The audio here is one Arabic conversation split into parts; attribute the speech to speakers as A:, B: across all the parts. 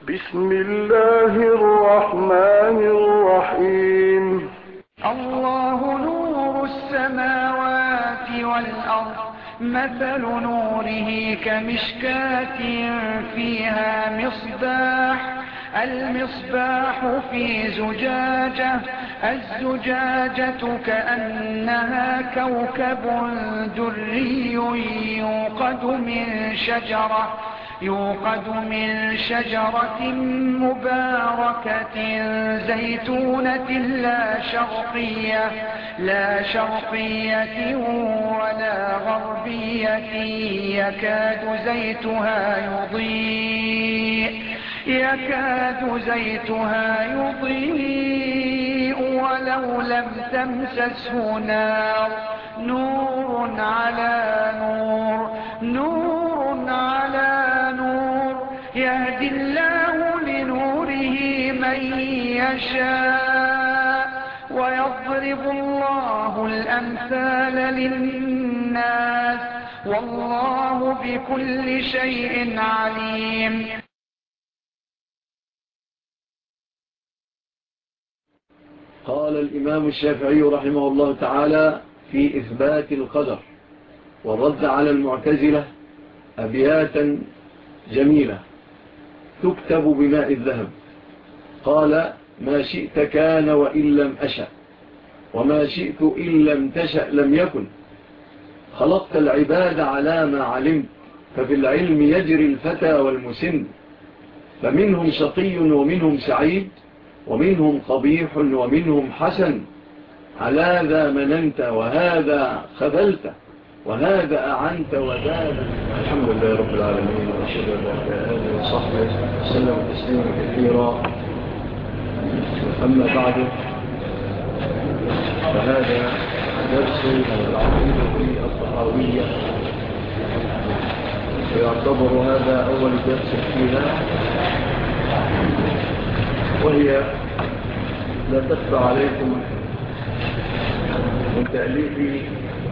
A: بسم الله الرحمن الرحيم.
B: الله نور السماوات والأرض، مثل نوره كمشكاة فيها مصباح، المصباح في زجاجة، الزجاجة كأنها كوكب دري يوقد من شجرة مباركة زيتونة لا شرقية ولا غربية، يكاد زيتها يضيء ولو لم تمسسه نار، نور على نور، يهدي الله لنوره من يشاء، ويضرب الله الأمثال للناس، والله بكل شيء عليم.
C: قال الإمام الشافعي رحمه الله تعالى في إثبات القدر والرد على المعتزلة أبياتا جميلة تكتب بماء الذهب. قال: ما شئت كان وإن لم أشأ، وما شئت إن لم تشأ لم يكن، خلقت العباد على ما علمت، ففي العلم يجري الفتى والمسن، فمنهم شقي ومنهم سعيد، ومنهم قبيح ومنهم حسن، على ذا مننت وهذا خذلت، وهذا أعنت وذا. الحمد لله رب العالمين، وأشهد أن لا إله إلا الله وصحبه وسلم تسليما كثيرا. أما بعد، فهذا درس العقيدة الطحاوية، ويعتبر هذا أول درس فيها، وهي لا تخفى عليكم من تأليف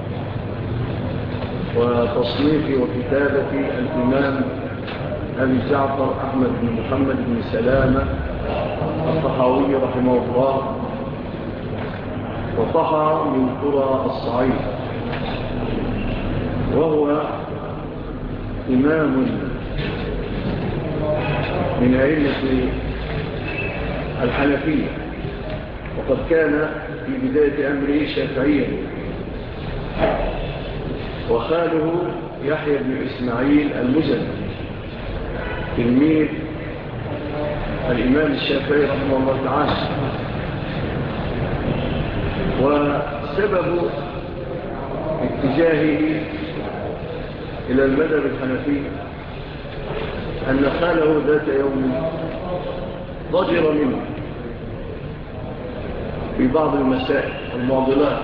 C: وتصنيف وكتابة الإمام أبي جعفر أحمد بن محمد بن سلامة الطحاوي رحمه الله، وطحى من قرى الصعيد، وهو إمام من أئمة الحنفية، وقد كان في بداية أمره شافعيا، وخاله يحيى بن إسماعيل المزني تلميذ الإمام الشافعي رحمه الله تعالى. وسبب اتجاهه إلى المذهب الحنفي أن خاله ذات يوم ضجر منه في بعض المسائل المعضلات،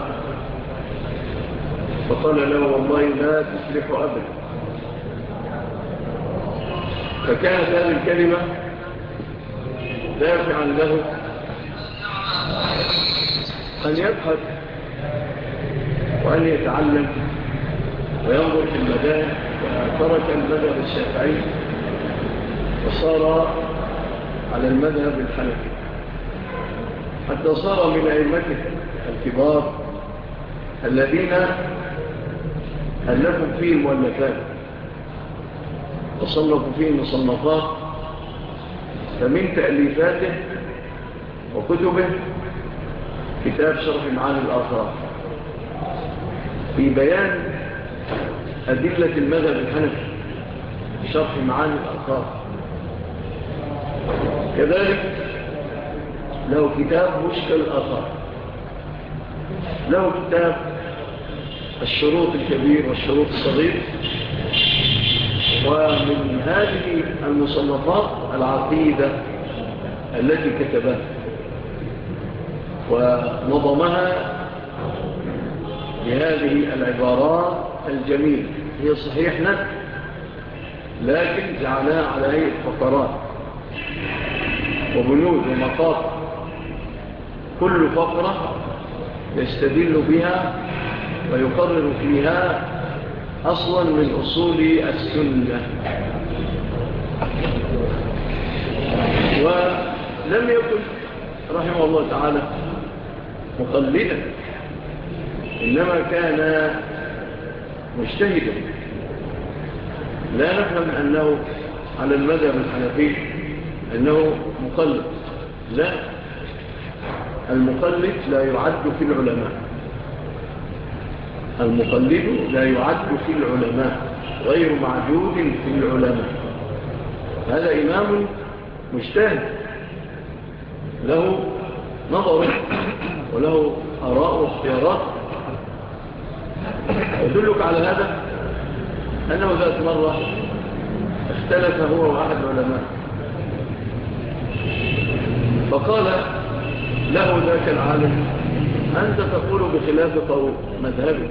C: فقال له: والله لا تفلح أبدا. فكانت هذه الكلمة دافعا له أن يبحث وأن يتعلم وينظر في المذاهب، وترك المذهب الشافعي وصار على المذهب الحنفي، حتى صار من أئمته الكبار الذين ألفوا فيه مؤلفات وصنفوا فيه مصنفات. فمن تأليفاته وكتبه كتاب شرح معاني الآثار في بيان أدلة المذهب الحنفي، شرح معاني الآثار. كذلك له كتاب مشكل الآثار، له كتاب الشروط الكبير والشروط الصغير. ومن هذه المصنفات العقيدة التي كتبها ونظمها بهذه العبارات الجميلة، هي صحيح نفس، لكن جعلها على هيئة فقرات وبنود ومقاطع، كل فقرة يستدل بها ويقرر فيها أصلا من أصول السنة. لم يكن رحمه الله تعالى مقلدا، إنما كان مجتهدا. لا نفهم أنه على المذهب الحنفي أنه مقلد، لا، المقلد لا يعد في العلماء، المقلد لا يعد في العلماء، غير معدود في العلماء. هذا إمام مجتهد له نظر وله آراء واختيارات. يدلك على هذا أنه ذات مرة اختلف هو وأحد العلماء، فقال له ذاك العالم: أنت تقول بخلاف مذهبك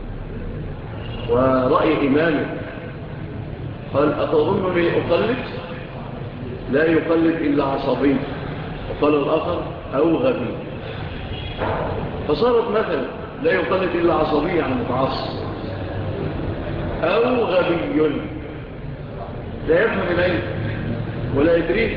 C: ورأي إمامك. قال: أتظنني أقلد؟ لا يقلد إلا عصبي. وقال الآخر: أو غبي. فصارت مثلا لا يقلد إلا عصبي يعني متعصب، أو غبي لا يفهم العلم ولا يدريه.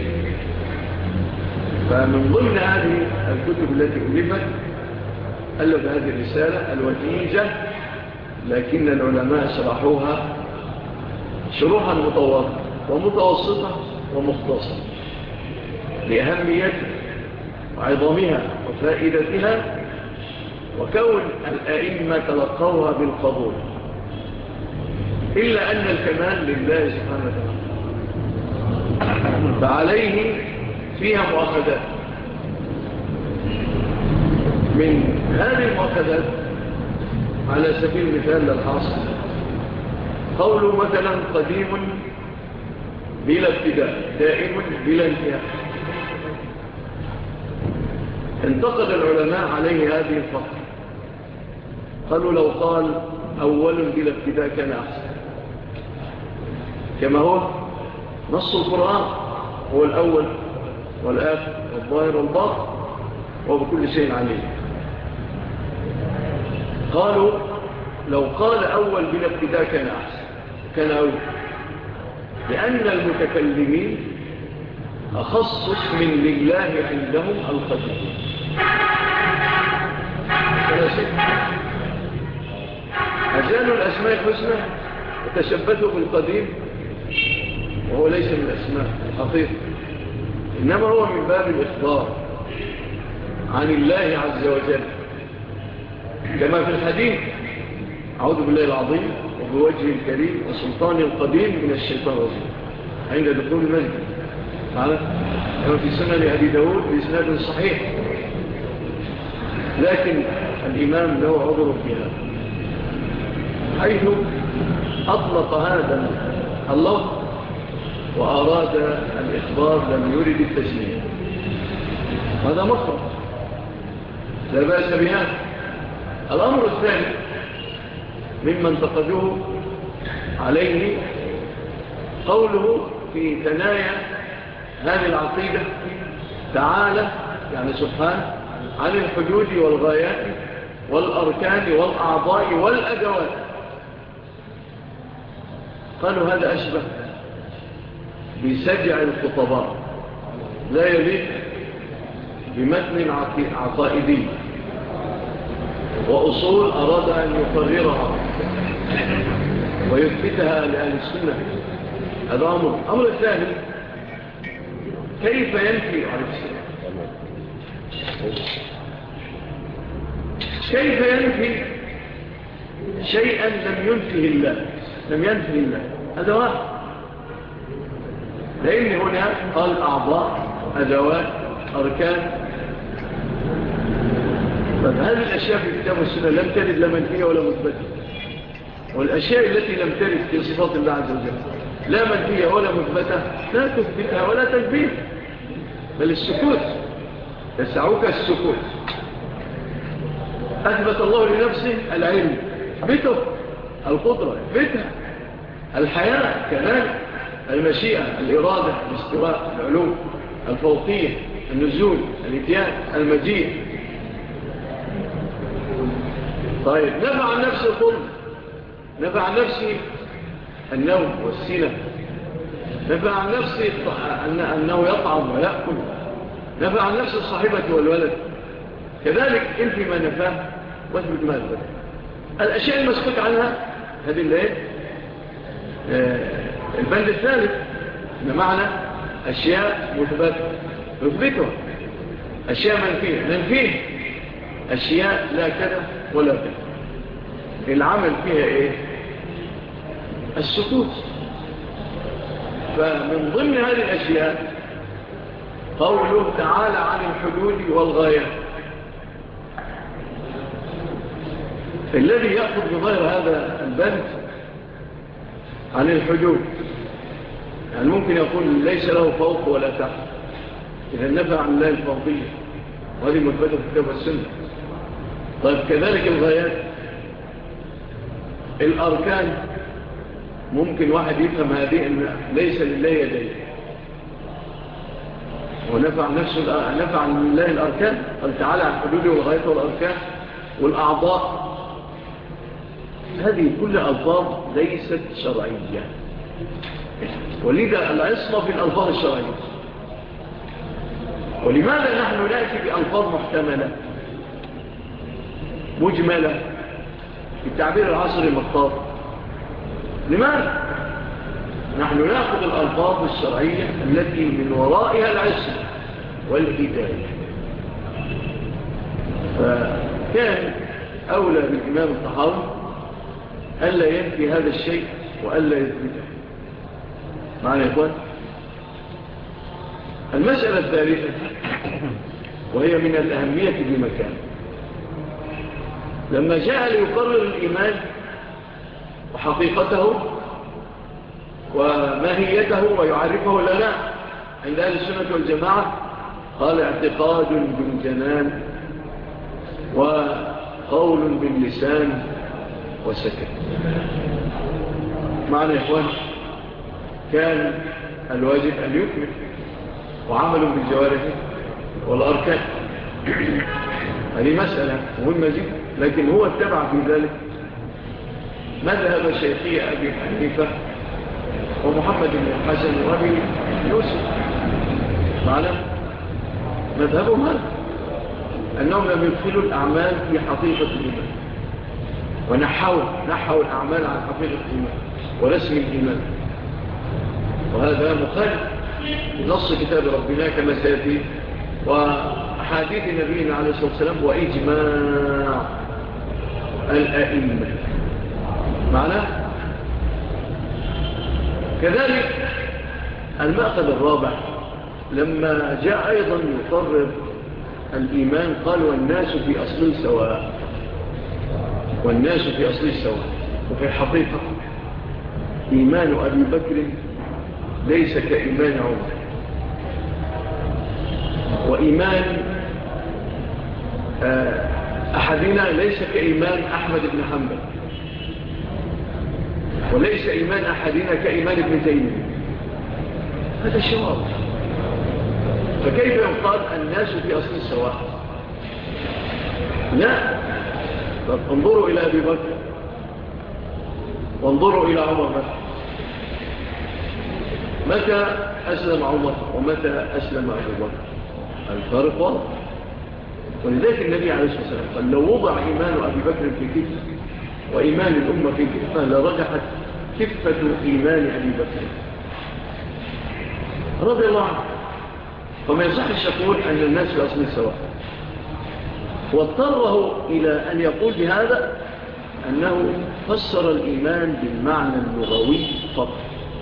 C: فمن ضمن هذه الكتب التي ألف هذه الرسالة الوجيزة، لكن العلماء شرحوها شروحا مطولة ومتوسطة ومختصرة لأهميتها وعظمها وفائدتها، وكون الأئمة تلقوها بالقبول، إلا أن الكمال لله سبحانه وتعالى، فعليه فيها مؤاخذات. من هذه المؤاخذات على سبيل المثال للحاصل قوله مثلا: قديم بلا ابتداء، دائم بلا انتهاء. انتقد العلماء عليه هذه الفقرة، قالوا: لو قال أول بلا ابتداء كان أحسن، كما هو نص القرآن، هو الأول والآخر والظاهر والباطن وبكل شيء عليه. قالوا: لو قال أول بلا ابتداء كان أحسن، كان أول، لأن المتكلمين أخص اسم لله عندهم القديم. أزالوا الأسماء الحسنى وتشبثوا بالقديم، وهو ليس من الأسماء الحقيقة، إنما هو من باب الإخبار عن الله عز وجل، كما في الحديث: أعوذ بالله العظيم وبوجه الكريم وسلطان القديم من الشيطان الرجيم، عند دخول المسجد، كما في سنن أبي داود بإسناد صحيح. لكن الإمام له عذر في هذا، حيث أطلق هذا اللفظ وأراد الإخبار، لم يرد التسمية. هذا مطلق لا بأس بهذا. الأمر الثاني ممن تقدوه عليه قوله في ثنايا هذه العقيدة: تعالى يعني سبحانه عن الحدود والغايات والأركان والأعضاء والأدوات. قالوا: هذا أشبه بسجع الخطباء، لا يليق بمتن عقائدي وأصول أراد أن يقررها ويثبتها لأهل السنة. هذا أمر الثاني: كيف ينفي عليه السلام، كيف ينفي شيئا لم ينفه الله، لم ينفه الله؟ هذا واحد، لأن هنا قال أعضاء، أدوات، أركان. فهذه الأشياء في كتاب السنة لم ترد لا منفية ولا مثبتة، والأشياء التي لم ترد في صفات الله عز وجل لا منفية ولا مثبتة لا تثبتها ولا تثبيت، بل السكوت، يسعوك السكوت. أثبت الله لنفسه العلم، اثبته. القدرة اثبتها. الحياة كذلك، المشيئة، الإرادة، الاستواء، العلوم، الفوقية، النزول، الاتيان، المجيء. طيب، نفع عن نفسه الظلم، نفع عن نفسه النوم والسنة، نفع عن نفسه أنه يطعم ويأكل، نفى عن نفس الصاحبة والولد، كذلك انفي ما نفاه واثبت ما أثبت. الأشياء المسكوت عنها هذه اللي البند الثالث، بمعنى أشياء مثبتة، أشياء منفيه، أشياء لا كذا ولا كذا. العمل فيها إيه؟ السكوت. فمن ضمن هذه الأشياء قوله تعالى عن الحدود والغايات. الذي يأخذ بغير هذا البند عن الحدود يعني ممكن يقول ليس له فوق ولا تحت، إذا نفع عن الله الفوقية، وهذه مثبتة في الكتاب والسنة. طيب كذلك الغايات، الأركان ممكن واحد يفهم هذه أن ليس لله يديه، ونفع نفسه نفع عن الله الأركان، قال تعالى عن الحدود والغايات والأركان والأعضاء. هذه كل ألفاظ ليست شرعية، ولذا العصمة في الألفاظ الشرعية. ولماذا نحن نأتي بألفاظ محتملة مجملة في التعبير العصري المختار؟ لماذا؟ نحن نأخذ الألفاظ الشرعية التي من ورائها العصمة والهداية. فكان أولى بالإمام الطحاوي ألا ينفي هذا الشيء وألا يثبته. معنى يا إخوان؟ المسألة الثالثة وهي من الأهمية بمكان، لما جاء ليقرر الإيمان وحقيقته وماهيته ويعرفه لنا عند أهل السنة والجماعة، قال اعتقاد بالجنان وقول باللسان وسكت. معنى يا إخوان؟ كان الواجب أن يكمل وعمل بالجوارح والأركان. هذه مسألة مهمة جدا، لكن هو اتبع في ذلك مذهب شيخي أبي حنيفة ومحمد بن الحسن وأبي يوسف. معنا مذهبهم هذا، أنهم لم يدخلوا الأعمال في حقيقة الإيمان، ونحوا الأعمال عن حقيقة الإيمان ورسم الإيمان، وهذا مخالف نص كتاب ربنا كما سيأتي وأحاديث نبينا عليه الصلاة والسلام وإجماع الأئمة. معنى كذلك المأخذ الرابع لما جاء أيضا يقرر الإيمان قال والناس في أصل سواء، والناس في أصل سواء. وفي الحقيقة إيمان أبي بكر ليس كإيمان عمر، وإيمان أحدنا ليس كإيمان أحمد بن حنبل، وليس إيمان أحدنا كإيمان ابن تيمية. هذا الشواظ. فكيف يقال الناس في أصل السواء؟ لا، انظروا إلى أبي بكر وانظروا إلى عمر بكر. متى أسلم عمر ومتى أسلم أبو بكر؟ الفارق واضح. ولذلك النبي عليه الصلاة والسلام قال لو وضع إيمان أبي بكر في كفة وإيمان الأمة في كفة لرجحت كفة إيمان أبي بكر رضي الله عنه. فما يصحش يقول أن الناس في أصل سواء. واضطره إلى أن يقول بهذا أنه فسر الإيمان بالمعنى اللغوي فقط،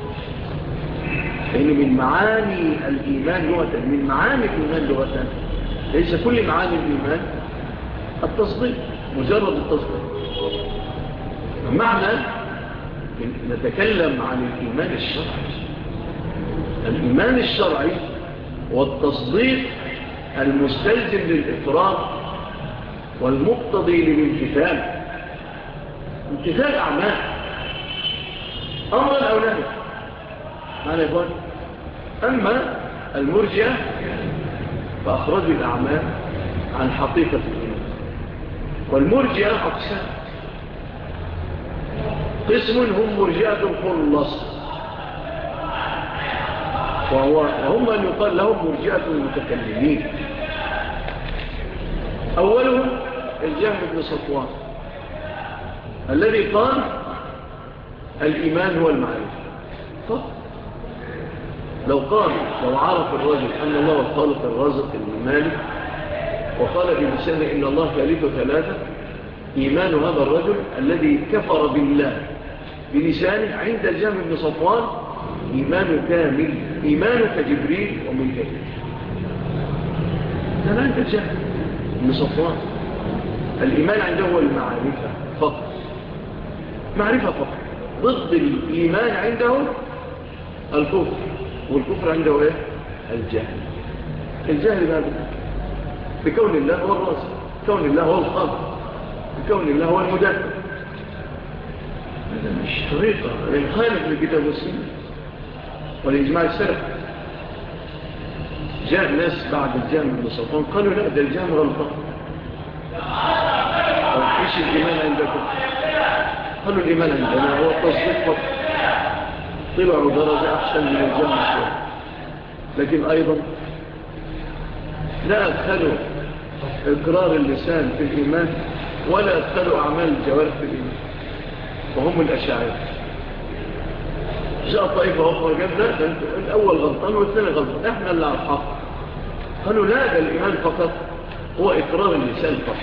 C: لأن من معاني الإيمان لغة، من معاني الإيمان لغة ليس كل معاني الإيمان التصديق، مجرد التصديق. معنى نتكلم عن الإيمان الشرعي. الإيمان الشرعي والتصديق المستلزم للإفراد والمقتضي للامتثال، امتثال أعمال أمرا أو نهي. معنى يقول أما المرجئة فأخرجوا الأعمال عن حقيقة الإيمان. والمرجئة أقسام، قسم هم مرجئة الخلص، وهم أن يقال لهم مرجئة المتكلمين. أولهم الجهم بن صفوان الذي قال الإيمان هو المعرفة فقط. لو عرف الرجل أن الله الخالق الرازق المالك وقال بلسانه إن الله ثالث ثلاثة، إيمان هذا الرجل الذي كفر بالله بلسانه عند الجهم بن صفوان إيمان كامل، إيمان كجبريل وميكائيل. هذا عند الجهم بن صفوان الإيمان عنده هو المعرفة فقط، معرفة فقط. ضد الإيمان عنده الكفر، والكفر عنده إيه؟ الجهل. الجهل هذا بكون الله هو الرازق، بكون الله هو الخالق، بكون الله هو المدبر. هذا مش طريقة يخالف الكتاب والسنة والإجماع السلف. جاء ناس بعد الجهم بن صفوان قالوا لا، ده الجهم غلطان، ايش الإيمان عندكم؟ قالوا الإيمان عندنا هو التصديق فقط. طلعوا درجة أحسن من الجهم شوية، لكن أيضا لا أدخلوا إقرار اللسان في الإيمان ولا أدخلوا أعمال الجوارح في الإيمان، وهم الأشاعرة. جاء طائفة أخرى قبل الأول غلطان والثاني غلطان، إحنا اللي على الحق. قالوا لا، ده الإيمان فقط هو إقرار اللسان فقط.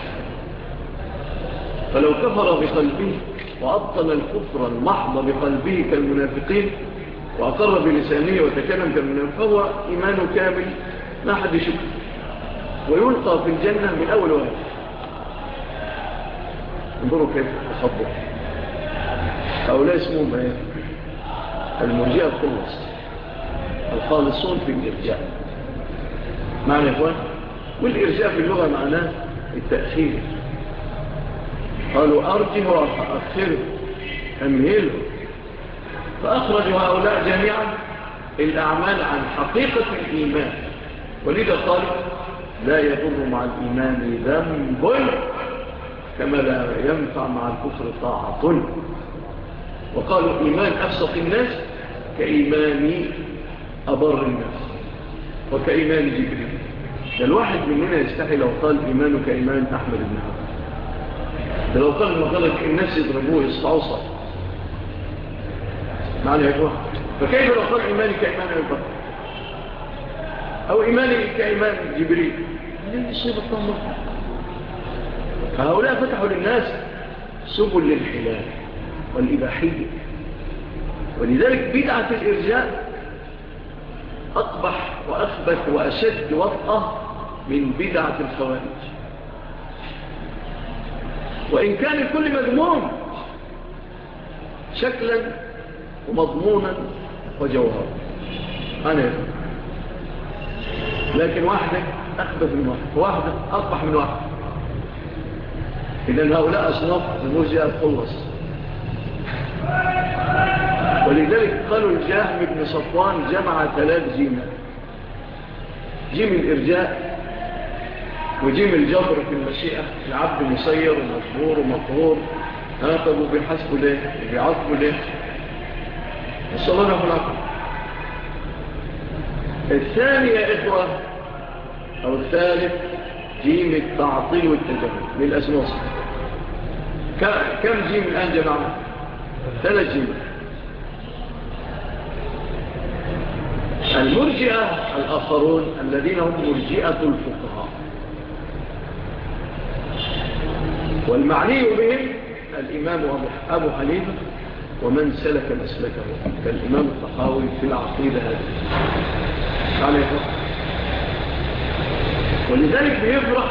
C: فلو كفر بقلبه وأبطل الكفر المحض بقلبه كالمنافقين وأقر بلسانه وتكلم كالمنافق فهو إيمانه كامل لا أحد يشك، ويلقى في الجنة من أول واحد. انظروا كيف تصبر هؤلاء اسمهم ايه؟ المرجئة الخلص، الخالصون في الإرجاء. معنى يا إخوان، والإرجاء في اللغة معناه التأخير. قالوا أرجه وأخره أمهله، فأخرجوا هؤلاء جميعا الأعمال عن حقيقة الإيمان. ولذا قال لا يضر مع الإيمان ذنب كما لا ينفع مع الكفر طاعة. وقالوا إيمان أفسق الناس كإيمان أبر الناس وكإيمان جبريل. الواحد مننا يستحي لو قال إيمانه كإيمان أحمد بن حنبل. لو قال مثلا الناس يضربوه يصطعوا صح معنى يا إخوة. فكيف لو قال إيماني كإيمان أبي بكر أو إيماني كإيمان جبريل؟ هذه يصيب الطمر. فهؤلاء فتحوا للناس سبل للحلال والإباحية. ولذلك بدعة الإرجاء أقبح وأخبث وأشد وطأة من بدعة الخوارج، وإن كان الكل مذموم شكلا ومضمونا وجوهرا. أنا لكن واحدة أخبث من واحدة أقبح من واحدة. إذن هؤلاء أصناف المرجئة الخلص. ولذلك قالوا الجهم بن صفوان جمع 3 جيمات: جيم الإرجاء، وجيم الجبر في المشيئة، العبد مسير ومجبور ومقهور. طب وبيحاسبوا ليه؟ وبيعاقبوا ليه؟ الصلاة له العقل. الثاني يا إخوة أو الثالث جيم التعطيل والتجرد للأسماء. كم جيم الآن جمعنا؟ 3 جيم. المرجئة الآخرون الذين هم مرجئة الفقهاء، والمعني بهم الإمام أبو حنيفة ومن سلك مسلكه كالإمام الطحاوي في العقيدة هذه. ولذلك بيفرح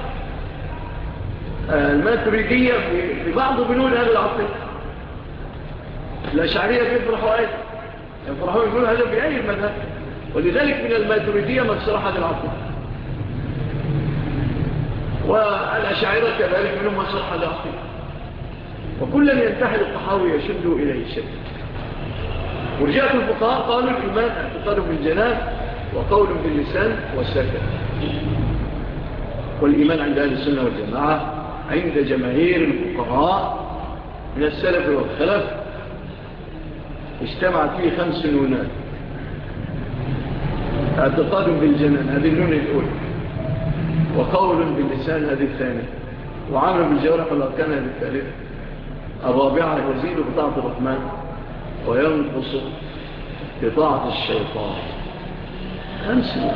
C: الماتريدية في بعض بنود هذا العقيدة. الأشعرية بيفرحوا أيضا، يفرحون يقولوا هذا بأي المذهب. ولذلك من الماتريدية من شرح هذا العقيدة، والأشاعرة كذلك منهم من شرح هذا العقيدة. وكلا ينتحل الطحاوي يشد إليه الشد. مرجئة الفقهاء قالوا الإيمان اعتقاد بالجنان وقول باللسان والسكن. والإيمان عند أهل السنة والجماعة عند جماهير الفقهاء من السلف والخلف اجتمعت فيه 5 نونات: اعتقاد بالجنان هذه النون الأولى، وقول باللسان هذه الثانية، وعمل بالجوارح والأركان هذه الثالثة. الرابعة يزيد بطاعة الرحمن وينقص بطاعة الشيطان. أمسي.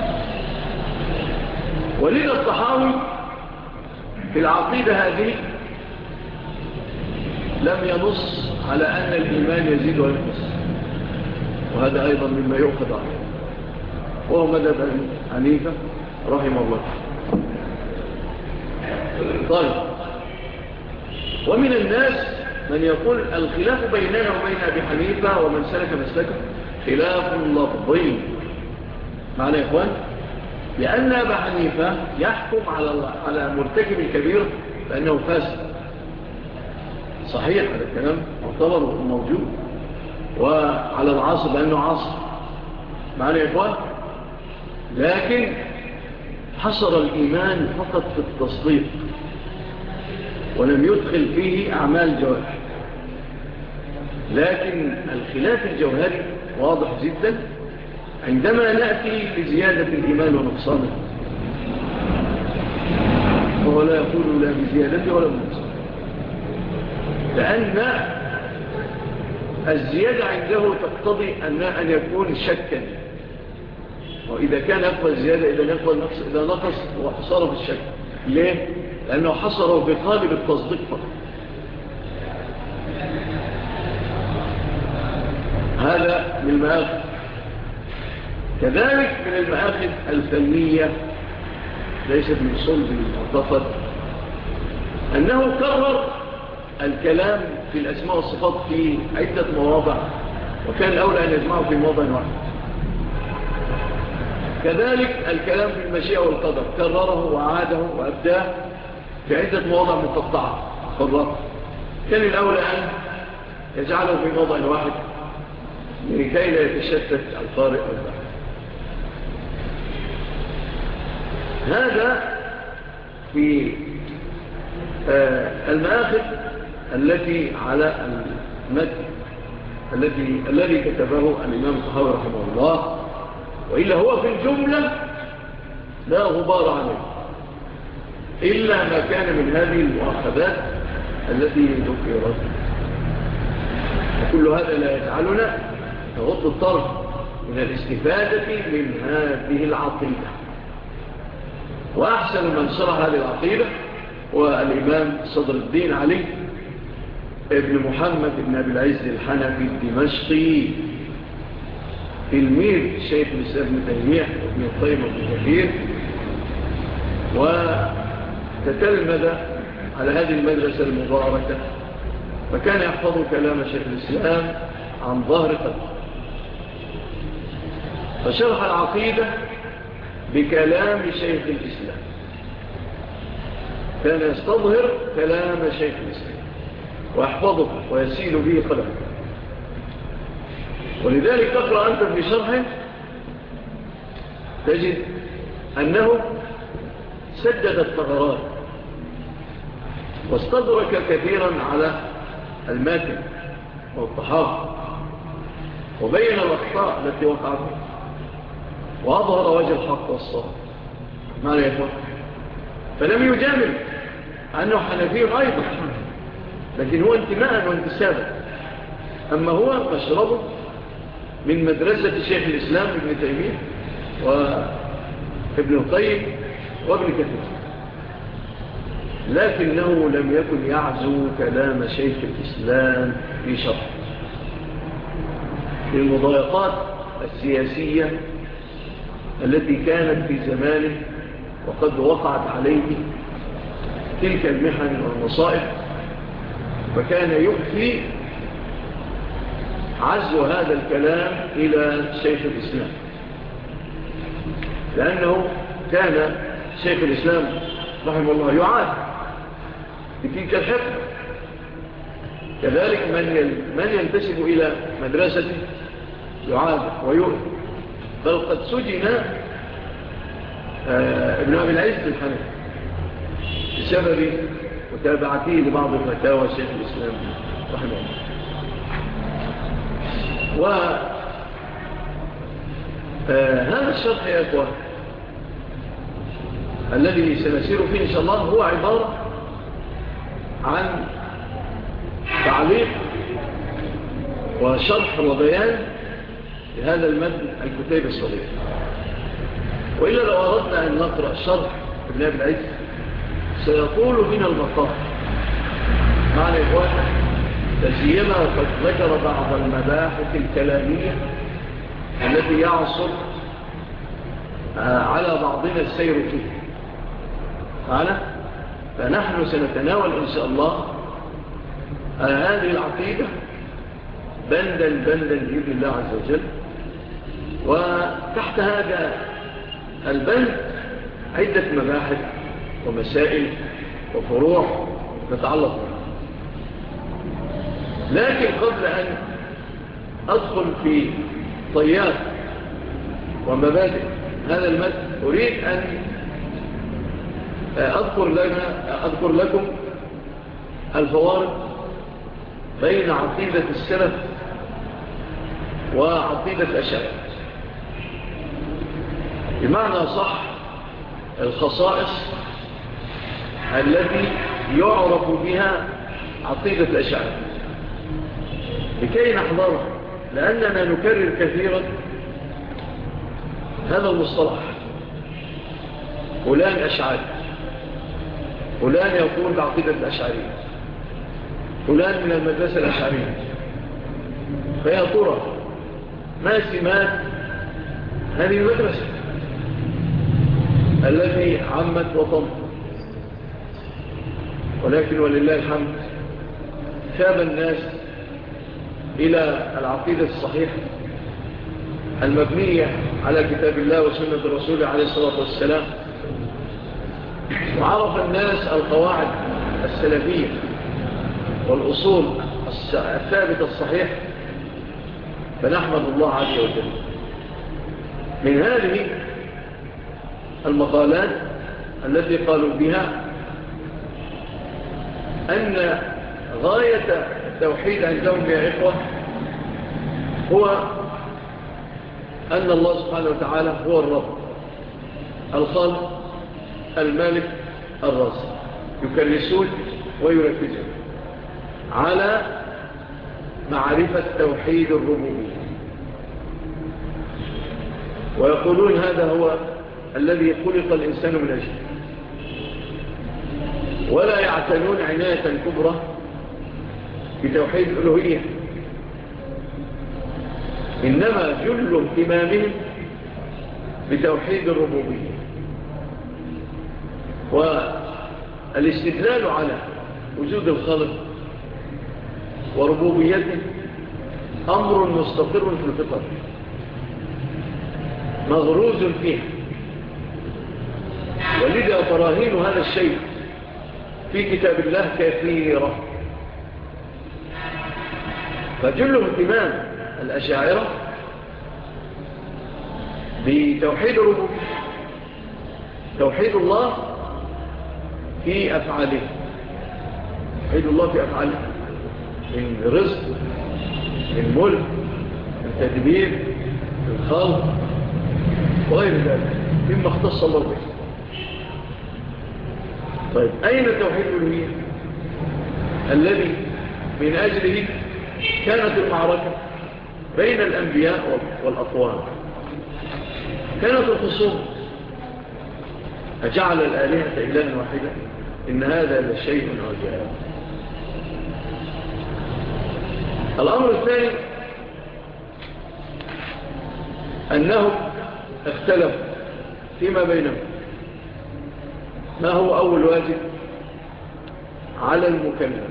C: ولذا الطحاوي في العقيدة هذه لم ينص على أن الإيمان يزيد وينقص، وهذا أيضا مما يؤخذ عنه، وهو مذهب حنيفة رحمه الله. طيب، ومن الناس من يقول الخلاف بيننا وبين أبي حنيفة ومن سلك مسلكه خلاف لفظي. معنى يا إخوان، لأن أبا حنيفة يحكم على مرتكب الكبير لأنه فاسد. صحيح، هذا الكلام معتبر موجود. وعلى العاصر لأنه عاصر. معنى يا إخوان، لكن حصر الإيمان فقط في التصديق، ولم يدخل فيه أعمال جوارح. لكن الخلاف الجوهري واضح جدا عندما نأتي بزيادة الإيمان ونقصانه، وهو لا يقول لا بزيادته ولا بنقصانه، لأن الزيادة عنده تقتضي أن يكون شكا، وإذا كان يقبل الزيادة إذا نقص وحصره في الشك. ليه؟ لأنه حصره بقالب التصديق فقط. هذا من المآخذ. كذلك من المآخذ الفنية ليست من صلب المعتقد أنه كرر الكلام في الأسماء والصفات في عدة مواضع، وكان الأولى أن يجمعه في موضع واحد. كذلك الكلام في المشيئة والقدر كرره وعاده وأبداه في عدة مواضع مقطعة فرق. كان الأولى أن يجعله في موضع واحد لكي لا يتشتت القارئ والبحث. هذا في المآخذ التي على المتن الذي كتبه الإمام الطحاوي رحمه الله، وإلا هو في الجملة لا غبار عليه إلا ما كان من هذه المؤاخذات التي ذكرت. وكل هذا لا يجعلنا نغض الطرف من الاستفادة من هذه العقيدة. وأحسن من شرح هذه العقيدة هو الإمام صدر الدين علي ابن محمد بن أبي العز الحنفي الدمشقي، تلميذ شيخ الإسلام ابن تيمية وابن القيم وابن كثير، وتتلمذ على هذه المدرسة المباركة، فكان يحفظ كلام شيخ الإسلام عن ظهر قلب. فشرح العقيدة بكلام شيخ الإسلام، كان يستظهر كلام شيخ الإسلام ويحفظه ويسيل به قلبه. ولذلك تقرأ أنت في شرحه تجد أنه سدد الثغرات واستدرك كثيرا على الماتن والطحاف، وبين الأخطاء التي وقعت، وأظهر وجه الحق والصواب. ما لا يفعل، فلم يجامل أنه حنفي أيضا، لكن هو انتماء وانتسابا. أما هو فاشربه من مدرسة شيخ الإسلام ابن تيمية وابن القيم وابن كثير، لكنه لم يكن يعزو كلام شيخ الإسلام في شرح للمضايقات السياسية التي كانت في زمانه، وقد وقعت عليه تلك المحن والمصائب، فكان يكفي عزو هذا الكلام إلى شيخ الإسلام، لأنه كان شيخ الإسلام رحمه الله يعاد بتلك الحكمة. كذلك من ينتسب إلى مدرسته يعاد ويؤذى، بل قد سجن ابن أبي العز الحنفي بسبب متابعته لبعض الفتاوى شيخ الإسلام رحمه الله. هذا الشرح يا أخوان الذي سنسير فيه إن شاء الله هو عبارة عن تعليق وشرح وبيان لهذا المتن الكتيب الصغير. وإلا لو أردنا أن نقرأ شرح ابن أبي العز سيطول بنا المطاف. معنى إخوان تسيما قد ذكر بعض المباحث الكلامية التي يعصر على بعضنا السير فيه معنا. فنحن سنتناول إن شاء الله هذه العقيدة بندا بإذن الله عز وجل. وتحت هذا البند عدة مباحث ومسائل وفروع نتعلق بها. لكن قبل أن أدخل في طيات ومبادئ هذا المتن أريد أن أذكر لكم الفوارق بين عقيدة السلف وعقيدة الأشاعرة، بمعنى صح الخصائص التي يعرف بها عقيدة الأشاعرة لكي نحضرها، لأننا نكرر كثيرا هذا المصطلح. فلان أشعري، فلان يقول بعقيدة الأشعرية، فلان من المدرسة الأشعرية. فيا ترى ما سمات هذه المدرسة التي عمت وطمت؟ ولكن ولله الحمد ثاب الناس إلى العقيدة الصحيحة المبنية على كتاب الله وسنة الرسول عليه الصلاة والسلام، وعرف الناس القواعد السلفية والأصول الثابتة الصحيحة. فنحمد الله عز وجل. من هذه المقالات التي قالوا بها أن غاية التوحيد عندهم يا إخوة هو أن الله سبحانه وتعالى هو الرب الخالق المالك الرازق. يكرسون ويركزون على معرفة توحيد الربوبية، ويقولون هذا هو الذي خلق الإنسان من أجله، ولا يعتنون عناية كبرى بتوحيد الألوهية، إنما جل اهتمامهم بتوحيد الربوبية. والاستدلال على وجود الخالق وربوبيته أمر مستقر في الفطر مغروز فيه، ولذا براهين هذا الشيء في كتاب الله كثيرة. فجل اهتمام الأشاعرة بتوحيد الربوبية، توحيد الله في أفعاله، توحيد الله في أفعاله من رزق، من ملك، من تدبير، من خلق وغير ذلك مما اختص الله به. طيب أين توحيد الألوهية الذي من أجله كانت المعركة بين الأنبياء والأقوام؟ كانت الخصوم أجعل الآلهة إلها واحدة إن هذا لشيء عجاب. الأمر الثاني أنهم اختلفوا فيما بينهم ما هو أول واجب على المكلف.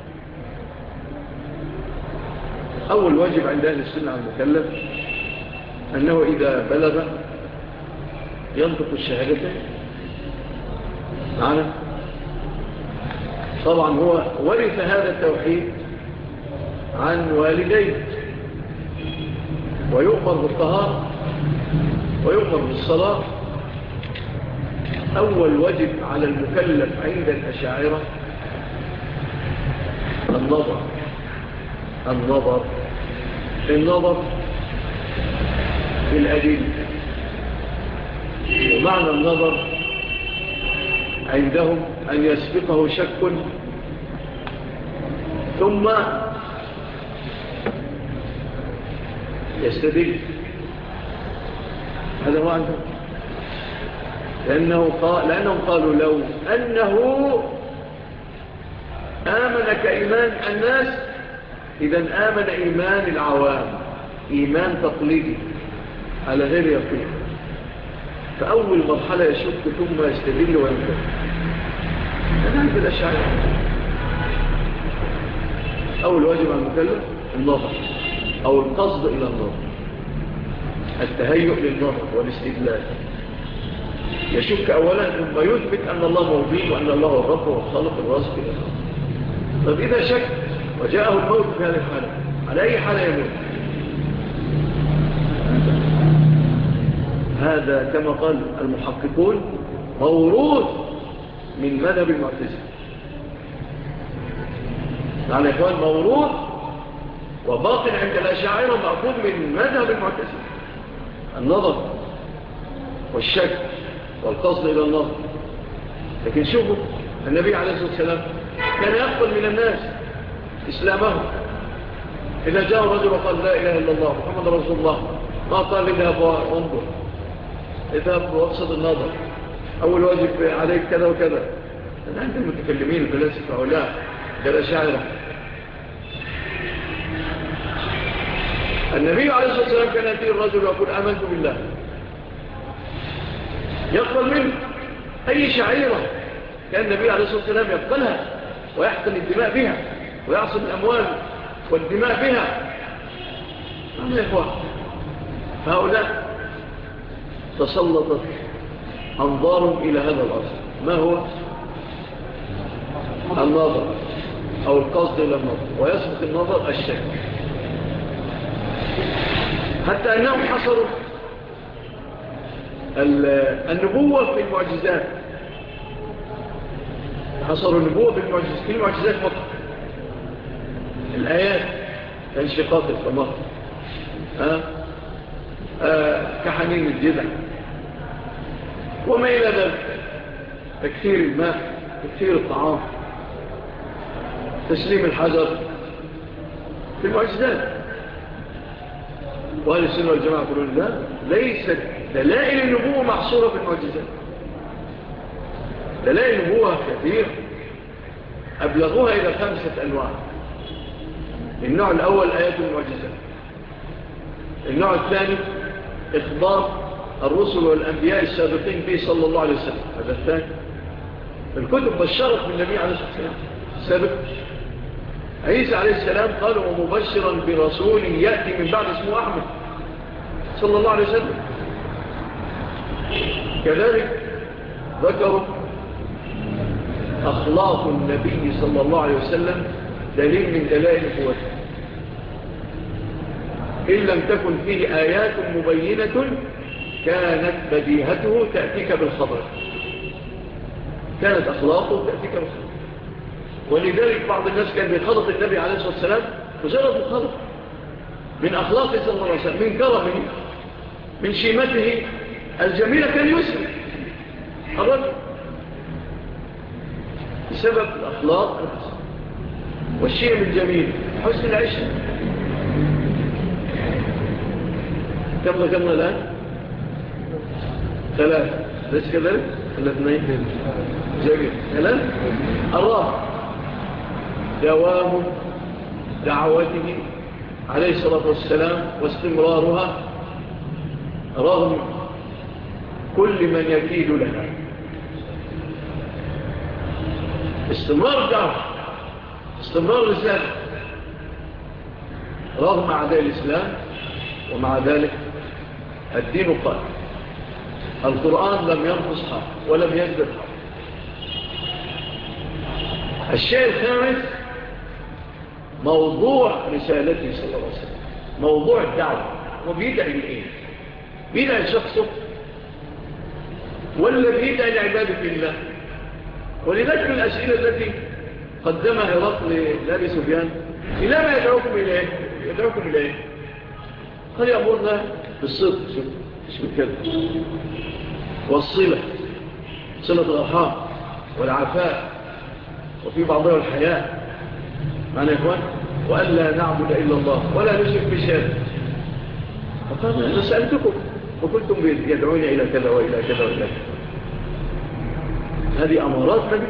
C: أول واجب عند أهل السنة على المكلف أنه إذا بلغ ينطق الشهادتين معنا. طبعا هو ورث هذا التوحيد عن والديه، ويؤمر بالطهارة ويؤمر بالصلاة. أول واجب على المكلف عند الأشاعرة النظر في الأدلة، ومعنى النظر عندهم أن يسبقه شك ثم يستدل. هذا هو عندهم، لأنهم قالوا لو أنه آمن كإيمان الناس إذن آمن إيمان العوام، إيمان تقليدي على غير يقين. فأول مرحلة يشك ثم يستدل وينكر. هذا عند الأشاعرة. أول واجب على المكلف النظر أو القصد إلى النظر، التهيؤ للنظر والاستدلال. يشك أولا ثم يثبت أن الله موجود وأن الله هو الرب والخالق الرازق إلى الأرض. طب إذا شك وجاءه الموت في هذه الحالة، على أي حالة يموت؟ هذا كما قال المحققون موروث من مذهب المعتزلة. يعني يا إخوان موروث وباطن عند الأشاعرة مأخوذ من مذهب المعتزلة، النظر والشك والقصد إلى النظر. لكن شوفوا النبي عليه الصلاة والسلام كان يقبل من الناس إسلامه. إذا جاء رجل وقال لا إله إلا الله محمد رسول الله، ما قال اذهب وانظر، اذهب وابسط النظر، أول واجب عليك كذا وكذا. هذا عند المتكلمين الفلاسفة هؤلاء الأشاعرة. النبي عليه الصلاة والسلام كان يأتي الرجل ويقول آمنت بالله، يقبل منه أي شعيرة كان النبي عليه الصلاة والسلام يقبلها ويحقن الدماء بها ويعصم الأموال والدماء بها. هذا يا إخوان هؤلاء تسلطت أنظارهم إلى هذا الأصل. ما هو النظر أو القصد إلى النظر، ويسبق النظر الشك، حتى أنهم حصروا النبوة في المعجزات. حصروا النبوة في المعجزات فقط. الآيات كانشقاق القمر، كحنين الجذع وما إلى ذلك، تكثير الماء، تكثير الطعام، تسليم الحجر، في المعجزات. وأهل السنة والجماعة يقولون لا، ليست دلائل النبوة محصورة في المعجزات. دلائل النبوة كثيرة أبلغوها إلى 5 أنواع. النوع الأول آيات المعجزات. النوع الثاني إخبار الرسل والأنبياء السابقين به صلى الله عليه وسلم. هذا الثاني. الكتب بشرت بالنبي عليه الصلاة والسلام السابق. عيسى عليه السلام قال ومبشرا برسول يأتي من بعد اسمه أحمد صلى الله عليه وسلم. كذلك ذكروا أخلاق النبي صلى الله عليه وسلم دليل من دلائل نبوته، إن لم تكن فيه آيات مبينة كانت بديهته تأتيك بالخبر. كانت أخلاقه تأتيك بالخبر. ولذلك بعض الناس كان بيخلط النبي عليه الصلاة والسلام مجرد الخلط من أخلاقه صلى الله عليه وسلم، من كرمه، من شيمته الجميلة، كان يسلم الرجل بسبب الأخلاق والشيم الجميل، حسن العشق. كم الآن؟ 3. ليس كذلك؟ 2. جميل. 3. الرابع دوام دعوته عليه الصلاة والسلام واستمرارها رغم كل من يكيد لها. استمرار دعوة، استمرار رسالة رغم أعداء الإسلام. ومع ذلك الدين قائم. القرآن لم ينقص حرف ولم يزدد حرف. الشيء الخامس موضوع رسالته صلى الله عليه وسلم، موضوع الدعوة. وبيدعي لإيه؟ بيدعي لشخصه ولا بيدعي لعبادة الله؟ ولذلك من الأسئلة التي قدمها هرقل لأبي سفيان إلى ما يدعوكم إليه؟ يدعوكم إليه؟ قال يأمرنا بالصدق، مش بالكذب، والصلة، صلة الأرحام والعفاء، وفي بعضها الحياة معنا يا إخوان، وألا نعبد إلا الله ولا نشرك بشيء. فقال أنا سألتكم وكنتم يدعون إلى كذا وإلى كذا وإلى كذا. هذه أمارات نبي.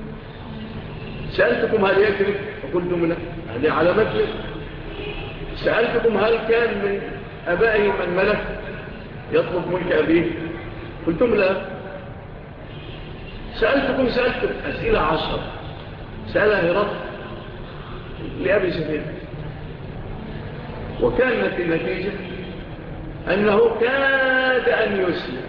C: سألتكم هل يكذب وقلتم لا، هذه علامات لك. سألتكم هل كان من أبائه من ملك يطلب ملك أبيه، قلتم لا. سألتكم أسئلة 10 سألها هرقل لأبي سفيان، وكانت النتيجة أنه كاد أن يسلم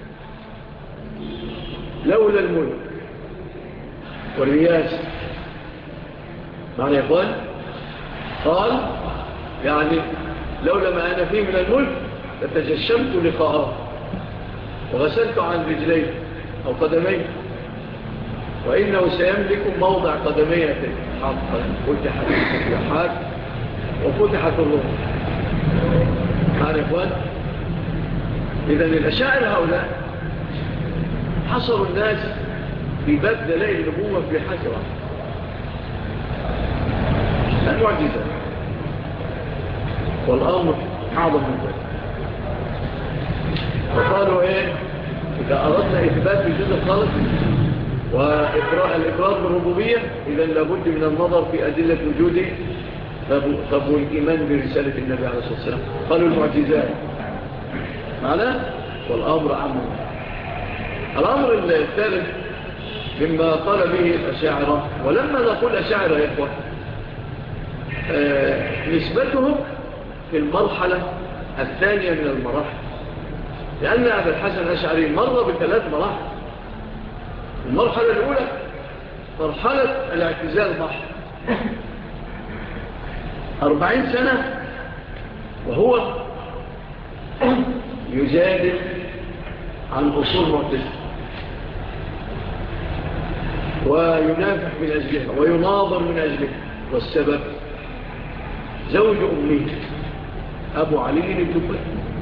C: لولا الملك والرياسة. معنى يقول قال يعني لولا ما أنا فيه من الملك لتجشمت لقاءه وغسلت عن رجليه أو قدميه، وإنه سيملك موضع قدميه حقا. فتحت الفتحات وفتحت الروح. معنى يقول إذن الأشاعر هؤلاء حصروا الناس في باب دلائل النبوة في حجرة المعجزة، والأمر أعظم من ذلك. وقالوا إيه إذا أردنا إثبات وجود الخالق والإقرار بالربوبية إذن لابد من النظر في أدلة وجوده. طب والإيمان برسالة النبي عليه الصلاة والسلام؟ قالوا المعجزات معناه والأمر عام. الأمر الثالث مما قال به الأشاعرة، ولما نقول أشاعرة يا إخوة نسبتهم في المرحلة الثانية من المراحل، لأن أبا الحسن الأشعري مر بثلاث مراحل. المرحلة الأولى مرحلة الاعتزال محض 40 سنة وهو يجادل عن أصول معتزلة وينافح من أجلها ويناظر من أجلها. والسبب زوج أمه أبو علي الجبائي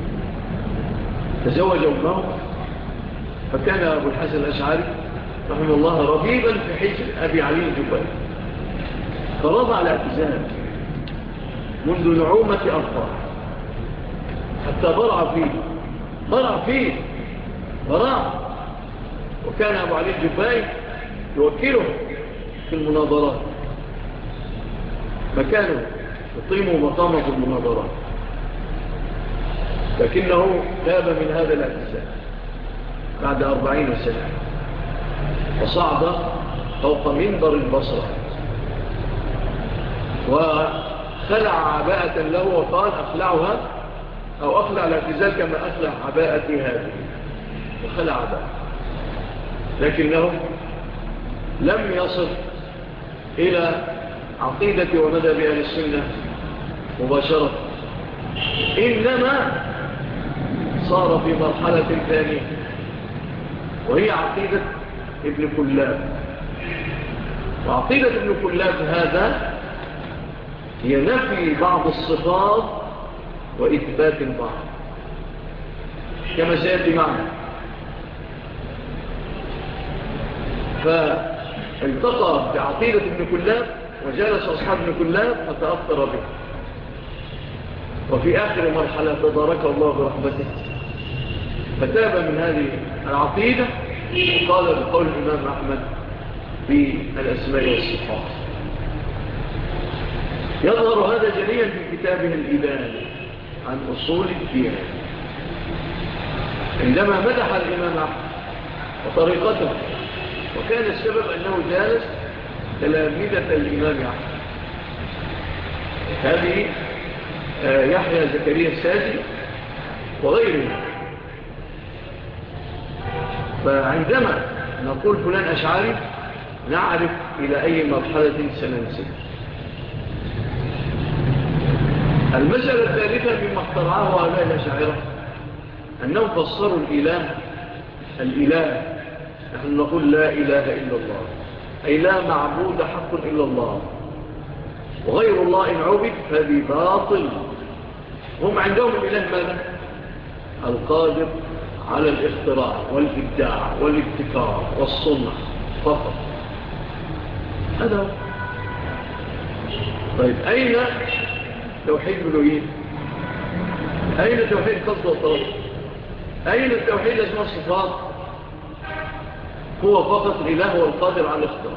C: تزوج أمه، فكان أبو الحسن الأشعري رحمه الله ربيبا في حجر أبي علي الجبائي، فرضع الاعتزال منذ نعومة أطفال حتى برع فيه براع. وكان أبو علي الجبائي يوكله في المناظرات، مكانه يقيم مقامه في المناظرات، لكنه تاب من هذا الاعتزال بعد 40 سنة وصعد فوق منبر البصرة وخلع عباءة له وقال أخلعها أو أخلع الاعتزال كما أخلع عباءتي هذه، وخلع عباءة. لكنه لم يصل إلى عقيدة ومذهب أهل السنة مباشرة، إنما صار في مرحلة ثانية وهي عقيدة ابن كلاب. وعقيدة ابن كلاب هذا هي نفي بعض الصفات وإثبات البعض كما سيأتي معنا. فالتقى بعقيدة ابن كلاب وجالس أصحاب ابن كلاب فتأثر به، وفي آخر مرحلة تدارك الله برحمته فتاب من هذه العقيدة وقال بقول الإمام أحمد في الأسماء والصفات. يظهر هذا جليا في كتابه الإبانة عن أصول الدين عندما مدح الإمام أحمد وطريقته، وكان السبب أنه جالس تلامذة الإمام أحمد. هذه يحيى زكريا الساجي وغيره. فعندما نقول فلان أشعري نعرف إلى أي مرحلة سننسل. المسألة الثالثة مما اخترعه هؤلاء الأشاعرة أنهم فسروا الإله. نحن نقول لا إله إلا الله، أي لا معبود حق إلا الله، وغير الله إن عبد فهذه باطل. هم عندهم الإله ماذا؟ القادر على الاختراع والإبداع والابتكار والصنع فقط. هذا هو. طيب أين توحيد الألوهية؟ أين توحيد القصد والطلب؟ أين التوحيد اسمه الصفات؟ هو فقط الإله والقادر على الاختراع.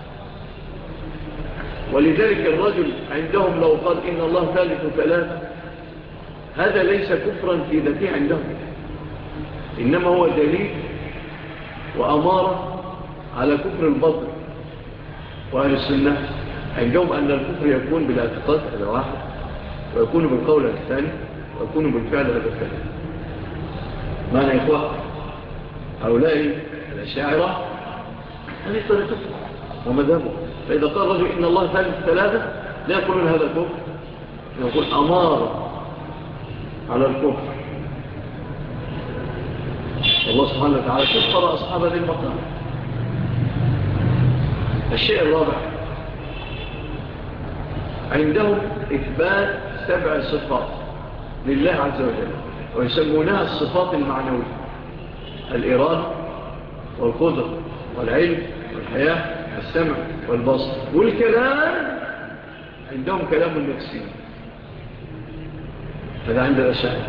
C: ولذلك الرجل عندهم لو قال إن الله ثالث ثلاثة، هذا ليس كفرا في ذاته عندهم، إنما هو دليل وأمارة على كفر الباطل. وأهل السنة عندهم أن الكفر يكون بالاعتقاد هذا واحد، ويكون بالقول الثاني، ويكون بالفعل هذا الثاني. معنى يا إخوة هؤلاء الأشاعرة هذه طريقته ومذهبه. فإذا قال رجل إن الله ثالث ثلاثة لا يقولون هذا الكفر، يقول أمارة على الكفر. الله سبحانه وتعالى كفر أصحاب هذه المقام. الشيء الرابع عندهم إثبات 7 صفات لله عز وجل، ويسمونها الصفات المعنوية: الإرادة والقدرة والعلم والحياة والسمع والبصر والكلام. عندهم كلام النفسي، هذا عند الأشاعرة.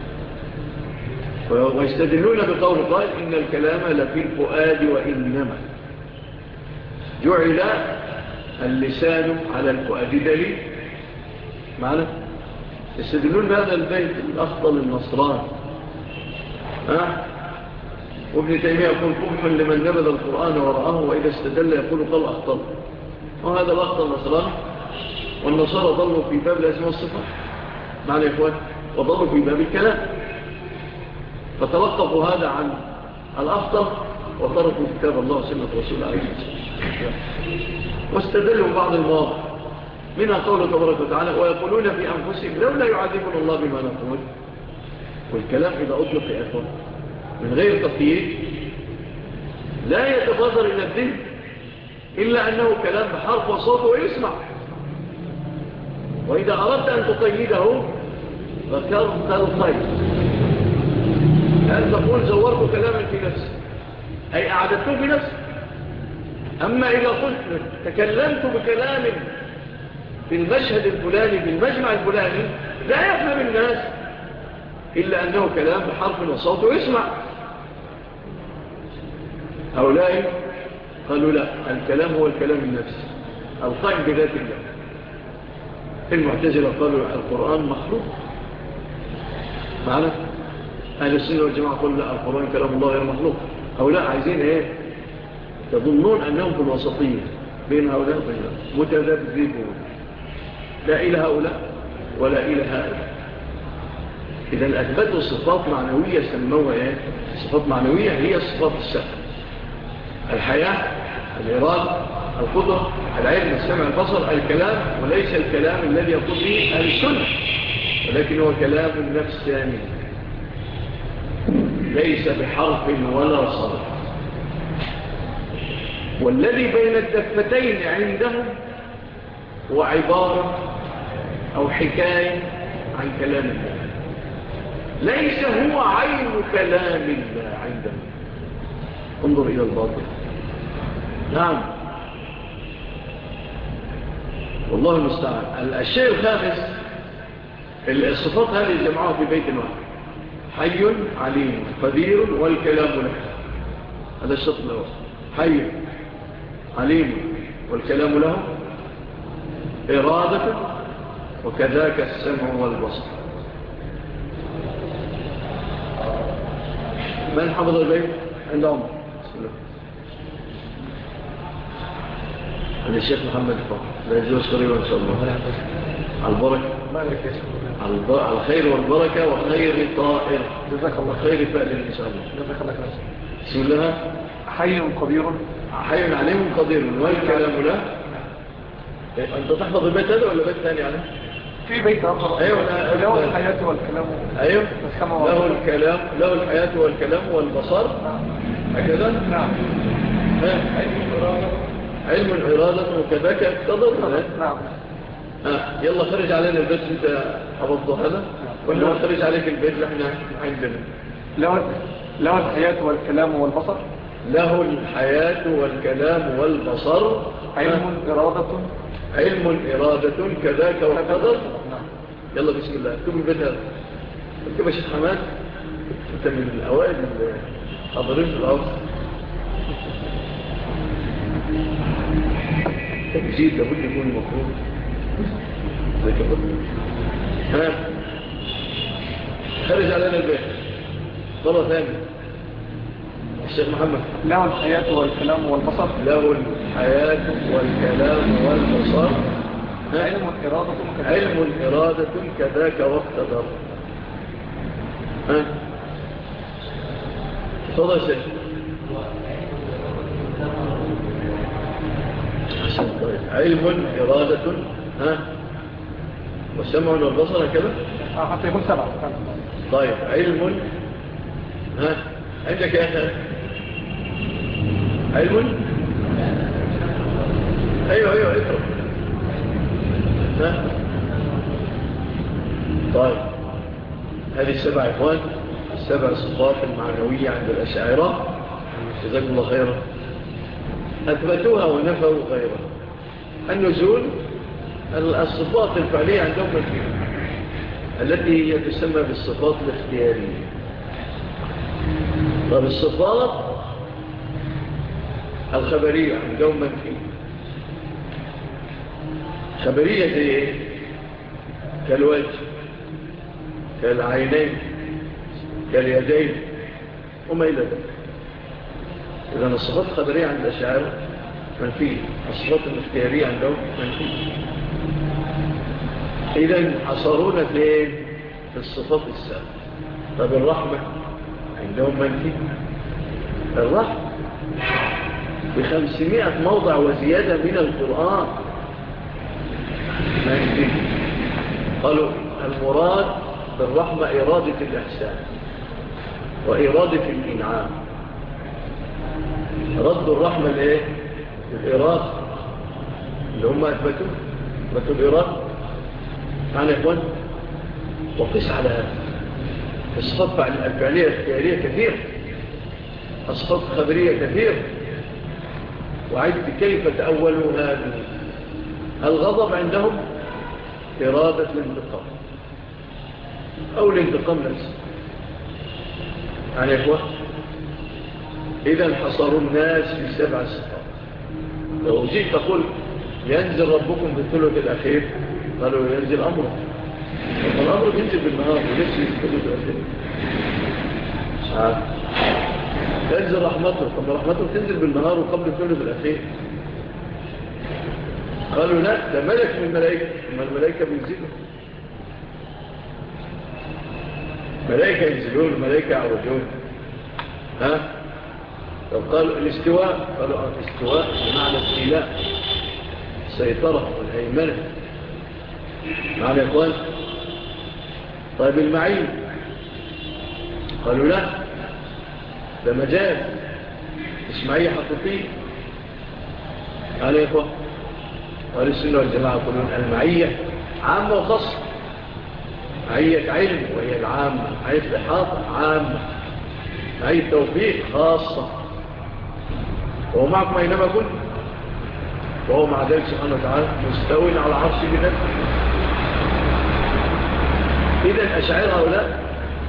C: ويستدلون بقول قائل إن الكلام لفي الفؤاد وإنما جعل اللسان على الفؤاد. دليل معنا يستدلون بهذا البيت الأخطل النصراني. وابن تيمية يقول قبح لمن نبذ القرآن ورآه، وإذا استدل يقول قال أخطل. وهذا الأخطل النصراني. والنصارى ضلوا في باب الأسماء والصفات معنا يا إخوان، وضلوا في باب الكلام، فتلقفوا هذا عن الأخطل وتركوا كتاب الله وسنة رسول عليه الصلاة، واستدلوا بعض المواضع منها قوله تبارك وتعالى: ويقولون في أنفسهم لولا يعذبنا الله بما نقول. والكلام إذا أطلق يا إخوان من غير تقييد لا يتبادر إلى الذهن إلا أنه كلام بحرف وصوت ويسمع. وإذا أردت أن تقيده ذكرت الخير، هل تقول زورت كلاما في نفسي أي أعددته في نفسي. أما إذا قلت تكلمت بكلام في المشهد الفلاني في المجمع الفلاني لا يفهم الناس إلا أنه كلام بحرف وصوت ويسمع. هؤلاء قالوا لا، الكلام هو الكلام النفسي القائم بذات الله. المعتزلة قالوا القرآن مخلوق معنا. أهل السنة والجماعة قالوا لا، القرآن كلام الله غير مخلوق. هؤلاء عايزين ايه؟ يظنون أنهم في الوسطية بين هؤلاء وبين متذبذبون، لا إلى هؤلاء ولا إلى هؤلاء. إذا أثبتوا صفات معنوية سموها ايه؟ صفات معنوية هي الصفات السبع: الحياة، الإرادة، القدرة، العلم، السمع، البصر، الكلام. وليس الكلام الذي يقول به أهل السنة، ولكن هو كلام نفساني ليس بحرف ولا صوت. والذي بين الدفتين عندهم هو عبارة أو حكاية عن كلام الله، ليس هو عين كلام الله عندهم. انظر إلى الباطل. نعم والله المستعان. الشيء الخامس الصفات هذه جمعوها في بيت واحد: حي عليم قدير والكلام له. هذا الشرط له: حي عليم والكلام له، إرادة، وكذاك السمع والبصر. من حفظ البيت عند عمر؟ بسم الله. هذا الشيخ محمد الفقر لا يجوز قريبا إن شاء الله. على البركة، على الخير والبركة وخير طائر. جزاك الله خير فأل إن شاء الله. جزاك الله خير. بسم الله.
D: حي قدير،
C: حي عليم قدير والكلام له. أنت تحفظ البيت هذا ولا بيت ثاني يعني؟
D: في بيت آخر.
C: أيوة.
D: له الحياة والكلام.
C: أيوة. له الكلام، له الحياة والكلام والبصر. هكذا.
D: نعم.
C: علم الإرادة وكذاك اقتضر.
D: نعم.
C: يلا خرج علينا البيت انت حفظته هذا، ولا خرج عليك البيت اللي احنا عندنا.
D: له الحياة والكلام والبصر.
C: له الحياة والكلام والبصر.
D: علم إرادة.
C: علم إرادة كذاك والقدر. يلا بسم الله اكتب البيت هذا. اكتب يا شيخ حماد، انت من الأوائل الحاضرين في الأرض. تجديد لابد يكون مفروض زي كده. ها خرج علينا البيت مرة ثانية. الشيخ محمد.
D: له الحياة والكلام والبصر.
C: له الحياة والكلام والبصر. علم إرادة كذاك واقتدر. ها تفضل شيخ. علم إرادة والسمع والبصر كذا
D: حتى يكون 7.
C: طيب علم عندك يا أخي علم. أيوه اقرأ. طيب هذه 7 إخوان، 7 صفات المعنوية عند الأشاعرة جزاكم الله خيرا، أثبتوها ونفوا غيرها. النزول الصفات الفعلية عندهم منفية التي هي تسمى بالصفات الاختيارية. طب الصفات الخبرية عندهم منفية. خبرية زي ايه؟ كالوجه، كالعينين، كاليدين وما إلى ذلك. إذن الصفات الخبرية عند الأشاعرة منفية، الصفات الاختيارية عندهم منفية. إذن حصرونا في الصفات السابقة. طب الرحمة عندهم منفية. الرحمة ب500 موضع وزيادة من القرآن منفية. قالوا المراد بالرحمة إرادة الإحسان وإرادة الإنعام. رد الرحمة لإيه؟ الإرادة اللي هم أثبتوا الإرادة معنى يا إخوان. وقس على هذا الصفات الفعلية الاختيارية كثير، الصفات الخبرية كثير. وعدت كيف تأولوا هذه. الغضب عندهم إرادة الانتقام أو الانتقام نفسه يعني يا إخوان. إذا حصروا الناس في 7 صفات. لو جيت تقول ينزل ربكم في الثلث الأخير قالوا ينزل أمره. الأمر بينزل بالنهار وليس في الثلث الأخير. تنزل رحمته. طب رحمته تنزل بالنهار وقبل الثلث الأخير. قالوا لا ده ملك من الملائكة. ما الملائكة بينزلوا، ملائكة ينزلون ملائكة يعرجون. لو قالوا الاستواء قالوا الاستواء بمعنى استيلاء، السيطرة والهيمنة معنى يا إخوان. طيب المعين قالوا لا ده مجاز مش معية حقيقية معنى يا إخوان. قال السنة والجماعة يقولون المعية عامة وخاصة. معية علم وهي العامة، معية إحاطة عامة، معية توفيق خاصة. وهو معكم أينما كنت وهو مع ذلك سبحانه وتعالى مستوٍ على عرش بذلك. إذن أشعار هؤلاء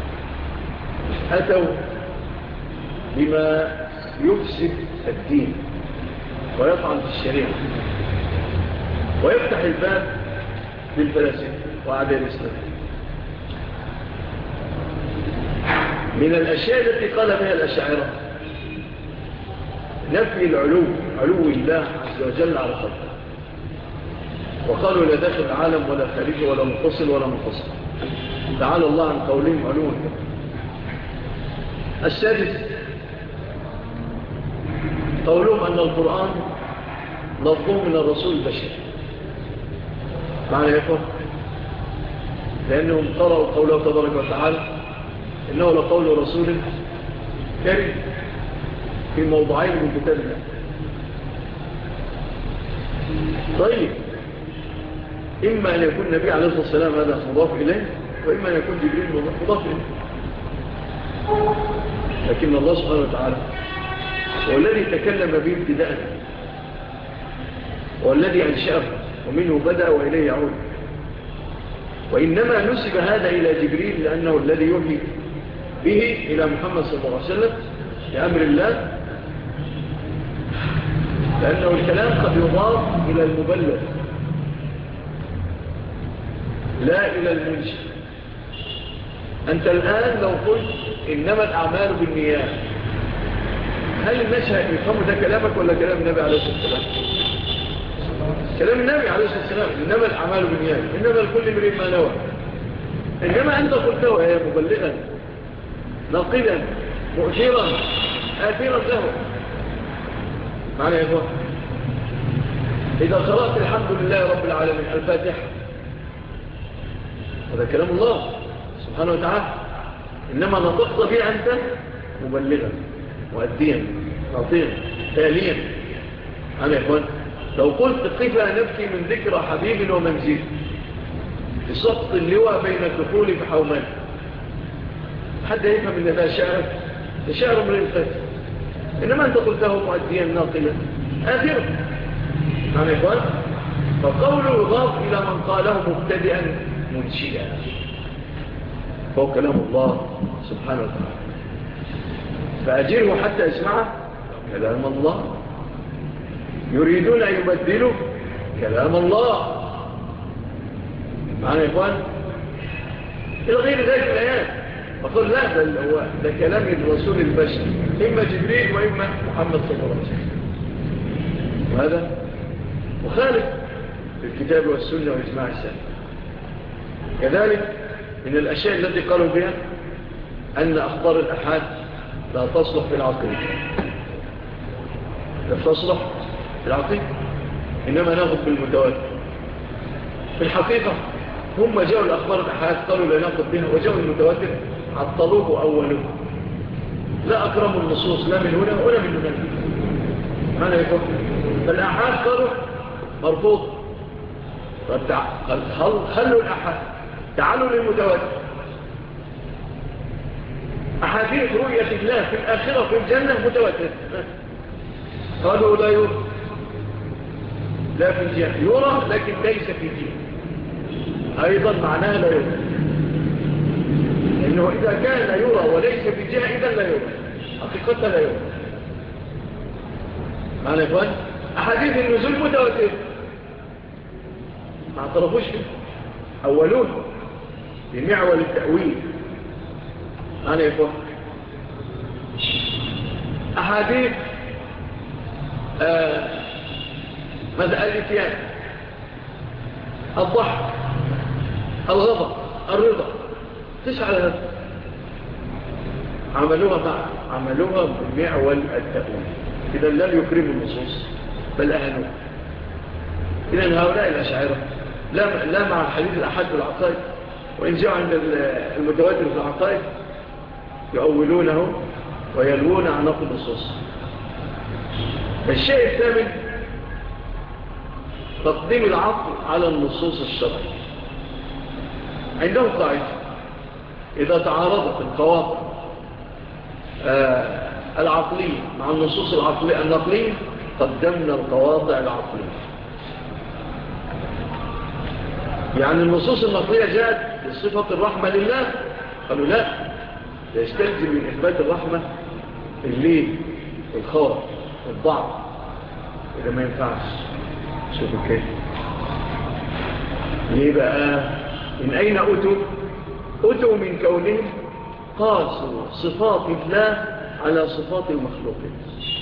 C: أتوا بما يفسد الدين ويطعن في الشريعة ويفتح الباب للفلاسفة وأعداء الإسلام. من الأشياء التي قال بها الأشاعرة نفي علو الله عز وجل على خلقه. وقالوا لا داخل العالم ولا خارجه ولا متصل ولا منفصل. تعالى الله عن قولهم علوا كبيرا. السادس قولهم أن القرآن لفظه من الرسول البشري معنى يفهم لأنهم قرأوا قوله تبارك وتعالى إنه لقول رسول كريم في موضعين من كتاب الله. طيب إما أن يكون النبي عليه الصلاة والسلام هذا مضاف إليه وإما أن يكون جبريل مضاف إليه. لكن الله سبحانه وتعالى هو الذي تكلم به ابتداء، والذي أنشأه ومنه بدأ وإليه يعود. وإنما نسب هذا إلى جبريل لأنه الذي يوحي به إلى محمد صلى الله عليه وسلم بأمر الله، لأنه الكلام قد يضاف إلى المبلغ لا إلى المنشئ. أنت الآن لو قلت إنما الأعمال بالنيات، هل الناس يفهموا ده كلامك ولا كلام النبي عليه الصلاة والسلام؟ كلام النبي عليه الصلاة والسلام، إنما الأعمال بالنيات، إنما الكل امرئ ما نوى. إنما أنت قلته يا مبلغا ناقلا مؤثرا آثرا له. معنى يا إخوان، إذا قرأت الحمد لله رب العالمين الفاتحة، هذا كلام الله سبحانه وتعالى، إنما نطقت به أنت مبلغا مؤديا ناطقا تاليا. معنى يا إخوان، لو قلت قفا نبكي من ذكرى حبيب ومنزل بسقط اللواء بين الدخول بحومان، حد يفهم ان ده شعر من الفتح، انما انت قلته مؤديا ناقلا آثرا. معنى يا إخوان، فقوله يضاف إلى من قاله مبتدئا منشئا، هو كلام الله سبحانه وتعالى. فأجره حتى اسمعه كلام الله. يريدون أن يبدلوا كلام الله. معنى يا إخوان، إلى غير ذلك الآيات. فقال لا، ده كلام الرسول البشري، إما جبريل وإما محمد صلى الله عليه وسلم. وهذا مخالف للكتاب والسنة وإجماع السلف. كذلك من الأشياء التي قالوا بها أن أخبار الأحاد لا تصلح في العقيدة، لا تصلح في العقيدة، إنما ناخذ بالمتواتر. في الحقيقة هم جاءوا الأخبار الأحاد قالوا لا ناخذ بها، وجاءوا المتواتر عطلوه أوله، لا أكرموا النصوص لا من هنا ولا من هنا. معنى يقول فالأحاد قالوا مرفوض. خلوا الأحاد، تعالوا للمتواتر. أحاديث رؤية الله في الآخرة في الجنة متواتر. قالوا لا يرى، لا في الجنة يرى لكن ليس في الجنة، أيضا معناها لا يرى، إنه إذا كان يرى وليس في الجنة إذا لا يرى، حقيقة لا يرى. معنى يا إخوان، أحاديث النزول متواتر ما اعترفوش فيه، أولون بمعول التأويل. معنى يا إخوان، أحاديث ماذا الاتيان، الضحك، الغضب، الرضا، تسعى هذا عملوها بمعول التأويل. إذا لم يكرموا النصوص بل أهلوها. إذن هؤلاء الأشاعرة لا مع الحديث الأحد في العقائد، وإن جاءوا عند المتواتر في العقائد يؤولونه ويلوون عن نقل النصوص. الشيء الثامن تقديم العقل على النصوص الشرعية. عندهم قاعدة، إذا تعارضت القواطع العقلية مع النصوص النقلية قدمنا القواطع العقلية. يعني النصوص النقلية جاءت بصفة الرحمة لله، قالوا لا، يستلزم من إثبات الرحمة الليل والخوف والضعف، إذا ما ينفعش. شوفوا كيف، ليه بقى؟ من أين أتوا من كونهم قاسوا صفات الله على صفات المخلوقين.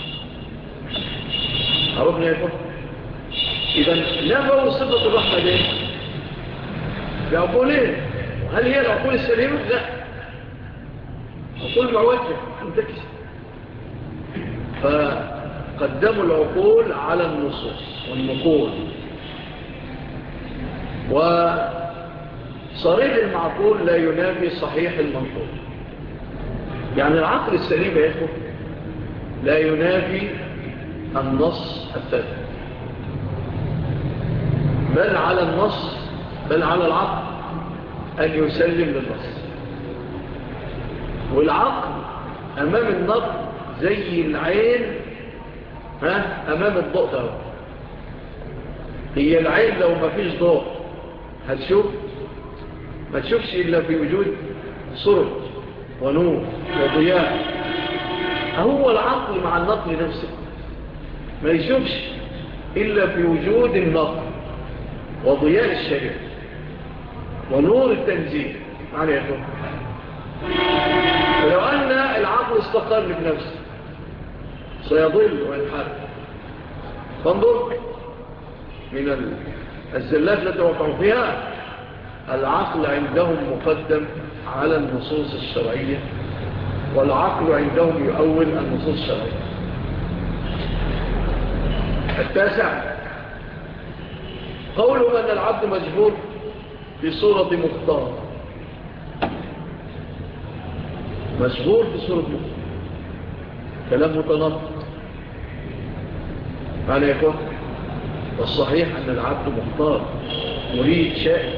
C: عرفنا يا إخوة؟ إذا نفوا صفة الرحمة دي بعقولين. هل هي العقول السليمة؟ لا، عقول معوجة منتكسة. فقدموا العقول على النصوص والنقول. وصريح المعقول لا ينافي صحيح المنقول. يعني العقل السليم يا إخوة لا ينافي النص الثابت، بل على النص، بل على العقل أن يسلم للنص. والعقل أمام النطق زي العين أمام الضوء ده. هي العين لو ما فيش ضوء هتشوف؟ ما تشوفش إلا في وجود صرف ونور وضياء. هو العقل مع النطق نفسه ما يشوفش إلا في وجود النطق وضياء الشريعة ونور التنزيل. معنى يقول ولو أن العقل استقر بنفسه سيضل وينحرف. فانظر من الزلات التي وقعوا فيها العقل عندهم مقدم على النصوص الشرعية، والعقل عندهم يؤول النصوص الشرعية. التاسع قولهم أن العبد مجبور في صورة مختار. مجبور في صورة مختار كلام متناقض. معنى يقول والصحيح أن العبد مختار مريد شائع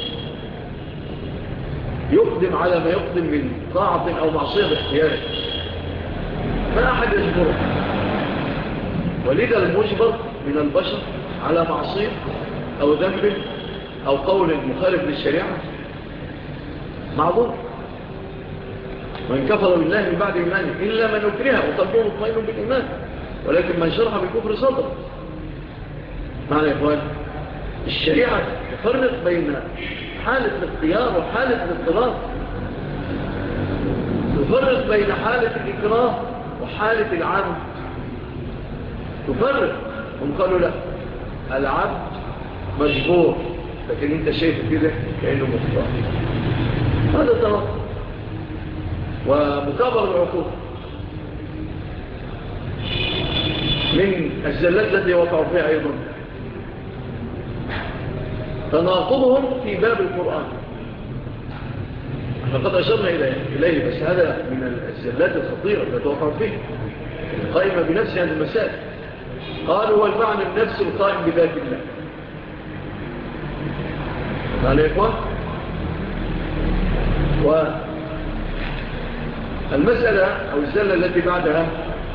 C: يقدم على ما يقدم من طاعة أو معصية باختياره، ما أحد يجبره. ولذا المجبر من البشر على معصية أو ذنب أو قول مخالف للشريعة معذور. وإن كفر بالله من بعد إيمانه إلا من أكره وقلبه مطمئن بالإيمان، ولكن من شرح بالكفر صدر. معنى يا إخوان الشريعة تفرق بين حالة الاختيار وحالة الاضطرار، تفرق بين حالة الإكراه وحالة العمد. تفرق. هم قالوا لا، العبد مجبور، لكن انت شايف كده كأنه مختار. هذا طرق ومكابر العقوق. من الزلات التي وقعوا فيها أيضا تناقضهم في باب القرآن. احنا قد أشرنا إليه، بس هذا من الزلات الخطيرة التي وقعوا فيها القائمة بنفس هذه المسائل. قالوا هو المعنى النفس القائم بذات الله. قال يا إخوان والمسألة أو الزلة التي بعدها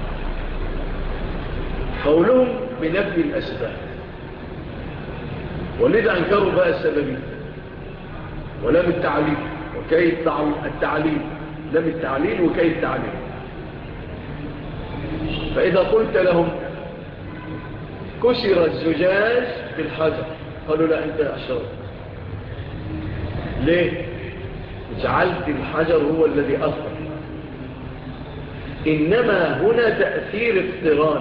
C: قولهم بنفي الأسباب، ولذا أنكروا بقى السببين ولم التعليل وكي التعليل، لم التعليل وكي التعليل. فإذا قلت لهم كسر الزجاج بالحجر قالوا لا أنت أشرت. ليه؟ جعلت الحجر هو الذي أثر. إنما هنا تأثير اقتران،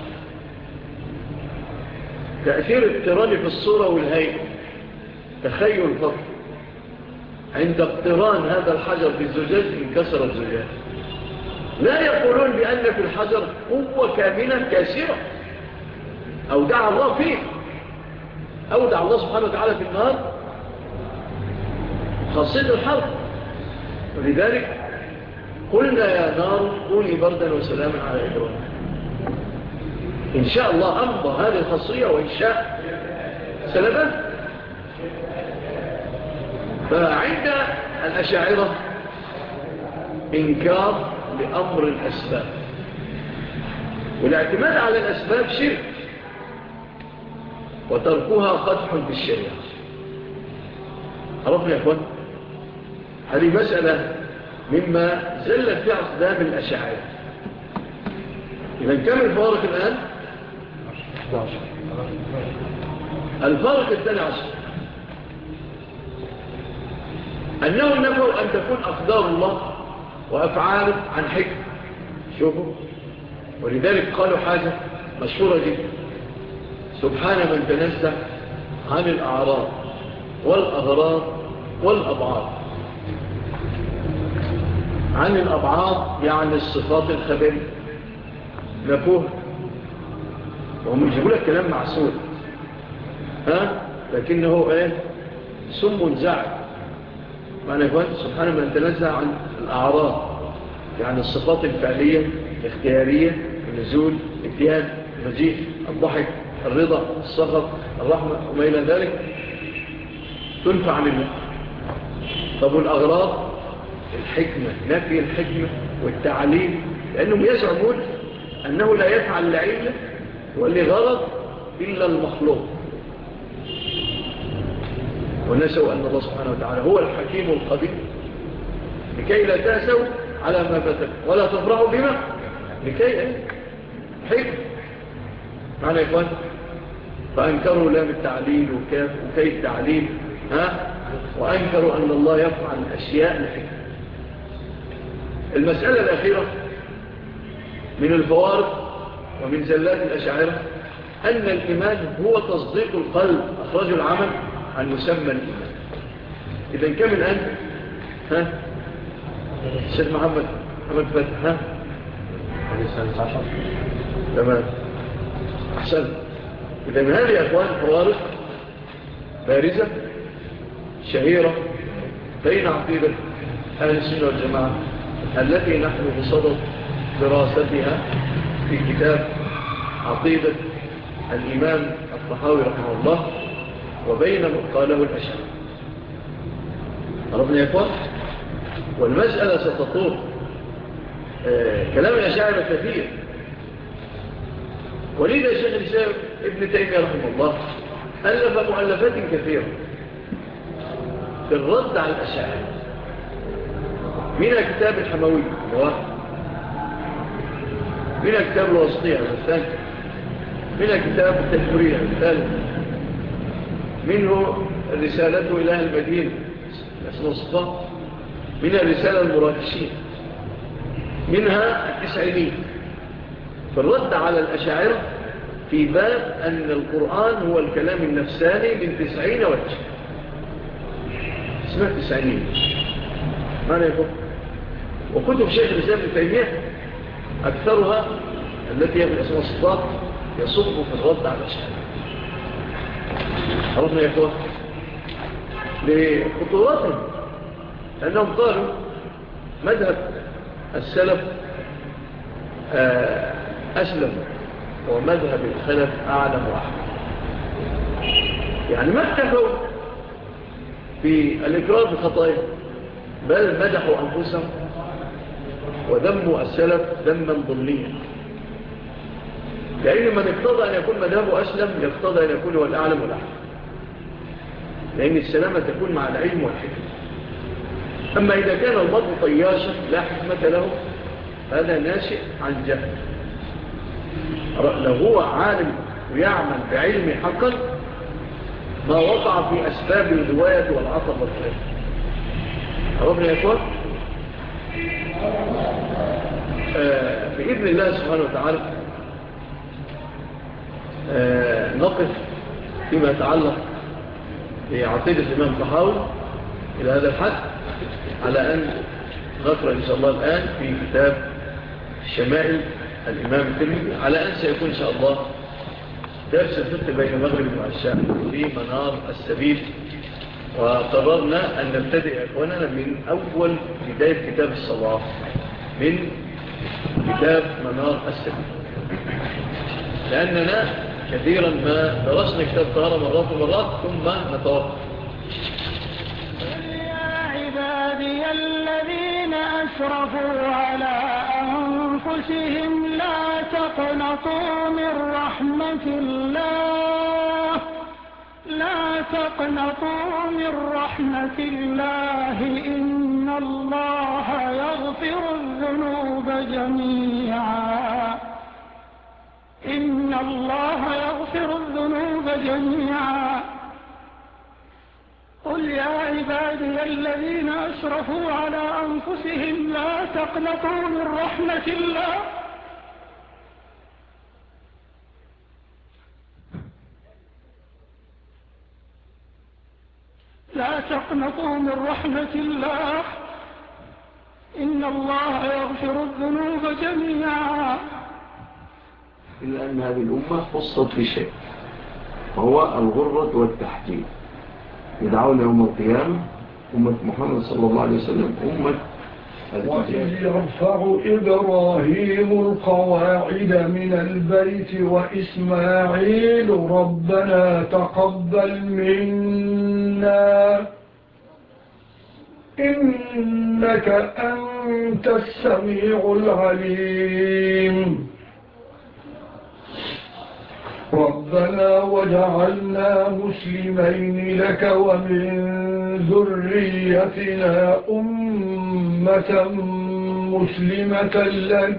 C: تأثير اقتران في الصورة والهيئة، تخيل فقط. عند اقتران هذا الحجر بالزجاج انكسر الزجاج. لا يقولون بأن في الحجر قوة كاملة كاسرة أودع الله فيه، أودع الله سبحانه وتعالى في النار خاصية الحرب. ولذلك قلنا يا نار كوني بردا وسلاما على إبراهيم. إن شاء الله أمضى هذه الخاصية وإن شاء سلبا. فعند الأشاعرة إنكار لأمر الأسباب، والاعتماد على الأسباب شرك، وتركها قدح بالشريعة. عرفنا يا أخوان هذه مسألة مما زلت في أقدام الأشاعرة. إذا كم الفارق الآن؟ الفارق الثاني عشر أنهم نفوا أن تكون أقدار الله وأفعاله عن حكم. شوفوا، ولذلك قالوا حاجة مشهورة جدا: سبحان من تنزه عن الأعراض والأغراض والأبعاد. عن الأبعاد يعني الصفات الخبرية نفوه، وهم يجيبوا لك كلام معسول لكنه سم زعل. معنى يقول سبحانه من تنزه عن الأعراض يعني الصفات الفعلية الاختيارية، النزول، الاتيان، المجيء، الضحك، الرضا، السخط، الرحمة وما إلى ذلك تنفع عن الله. طب والأغراض الحكمة، نفي الحكمة والتعليم، لأنهم يزعمون أنه لا يفعل لعلة ولغرض إلا المخلوق، ونسوا أن الله سبحانه وتعالى هو الحكيم القدير، لكي لا تأسوا على ما فاتكم ولا تفرحوا بما لكي حكم معنى يا إخوان. فأنكروا لام التعليل وكي التعليل وأنكروا أن الله يفعل أشياء لحكم. المسألة الأخيرة من الفوارق ومن زلات الأشاعرة أن الإيمان هو تصديق القلب، أخرجوا العمل عن مسمى الإيمان. إذن كم الآن؟ الشيخ محمد فتح تمام أحسن. إذن هذه يا أخوان فوارق بارزة شهيرة بين عقيدة أهل السنة والجماعة التي نحن بصدد دراستها في كتاب عقيدة الإمام الطحاوي رحمه الله، وبين ما قاله الأشاعرة. عرفنا يا إخوان؟ والمسألة ستطول. كلام الأشاعرة كثير، ولذا الشيخ الإسلام ابن تيمية رحمه الله ألف مؤلفات كثيرة في الرد على الأشاعرة، منها كتاب الحموي الواحد، منها كتاب الوسطية الثاني، منها كتاب التدبرية الثالث، منه الرسالة إلى المدينة اسمه الصفاء، منها الرسالة المراكشين، منها التسعينين في الرد على الأشاعرة في باب أن القرآن هو الكلام النفساني من 90 وجه، اسمها التسعينين معنى يقول. وكتب شيخ الإسلام ابن تيمية أكثرها التي هي من اسمها الصفاء يصب في الرد على الأشاعرة. عرفنا يا إخوة لخطوراتهم، لأنهم قالوا مذهب السلف أسلم ومذهب الخلف أعلم وأحمد. يعني ما اكتفوا بالإقرار بخطائهم، بل مدحوا أنفسهم وذموا السلف ذما ضمنيا، لأن من اقتضى أن يكون مذهبه أسلم يقتضى أن يكون هو الأعلم والأحمد، لأن السلامة تكون مع العلم والحكمة. أما إذا كان المرء طياشا لا حكمة له هذا ناشئ عن جهل. لو هو عالم ويعمل بعلم حقا ما وقع في أسباب الغواية والعطب والخلاف. عرفنا يا أخوان؟ بإذن الله سبحانه وتعالى نقف فيما يتعلق بعقيدة الإمام الطحاوي إلى هذا الحد، على أن نقرأ إن شاء الله الآن في كتاب شمائل الإمام الترمذي، على أن سيكون إن شاء الله درس الفقه بين المغرب والعشاء في منار السبيل. وقررنا أن نبتدئ أخواننا من أول بداية كتاب الصلاة من كتاب منار السبيل، لأننا كثيرا ما درسنا كتاب طهارة مرات ومرات ثم نتوقف.
B: يا عبادي الذين أسرفوا على أنفسهم لا تقنطوا من رحمة الله، لا تقنطوا من رحمة الله، إن الله يغفر الذنوب جميعا، إن الله يغفر الذنوب جميعا. قل يا عبادي الذين أسرفوا على أنفسهم لا تقنطوا من رحمة الله، لا تقنطوا من رحمة الله، إن الله يغفر الذنوب جميعا.
C: إلا أن هذه الأمة خصت بشيء وهو الغرة والتحجيل. يدعون يوم القيامة أمة محمد صلى الله عليه وسلم أمة
A: وإذ يرفع إبراهيم القواعد من البيت وإسماعيل ربنا تقبل منا إنك أنت أنت السميع العليم ربنا وجعلنا مسلمين لك ومن ذريتنا أمة مسلمة لك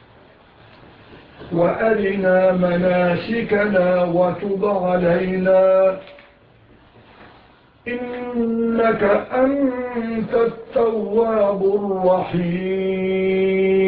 A: وأرنا مناسكنا وتب علينا إنك أنت التواب الرحيم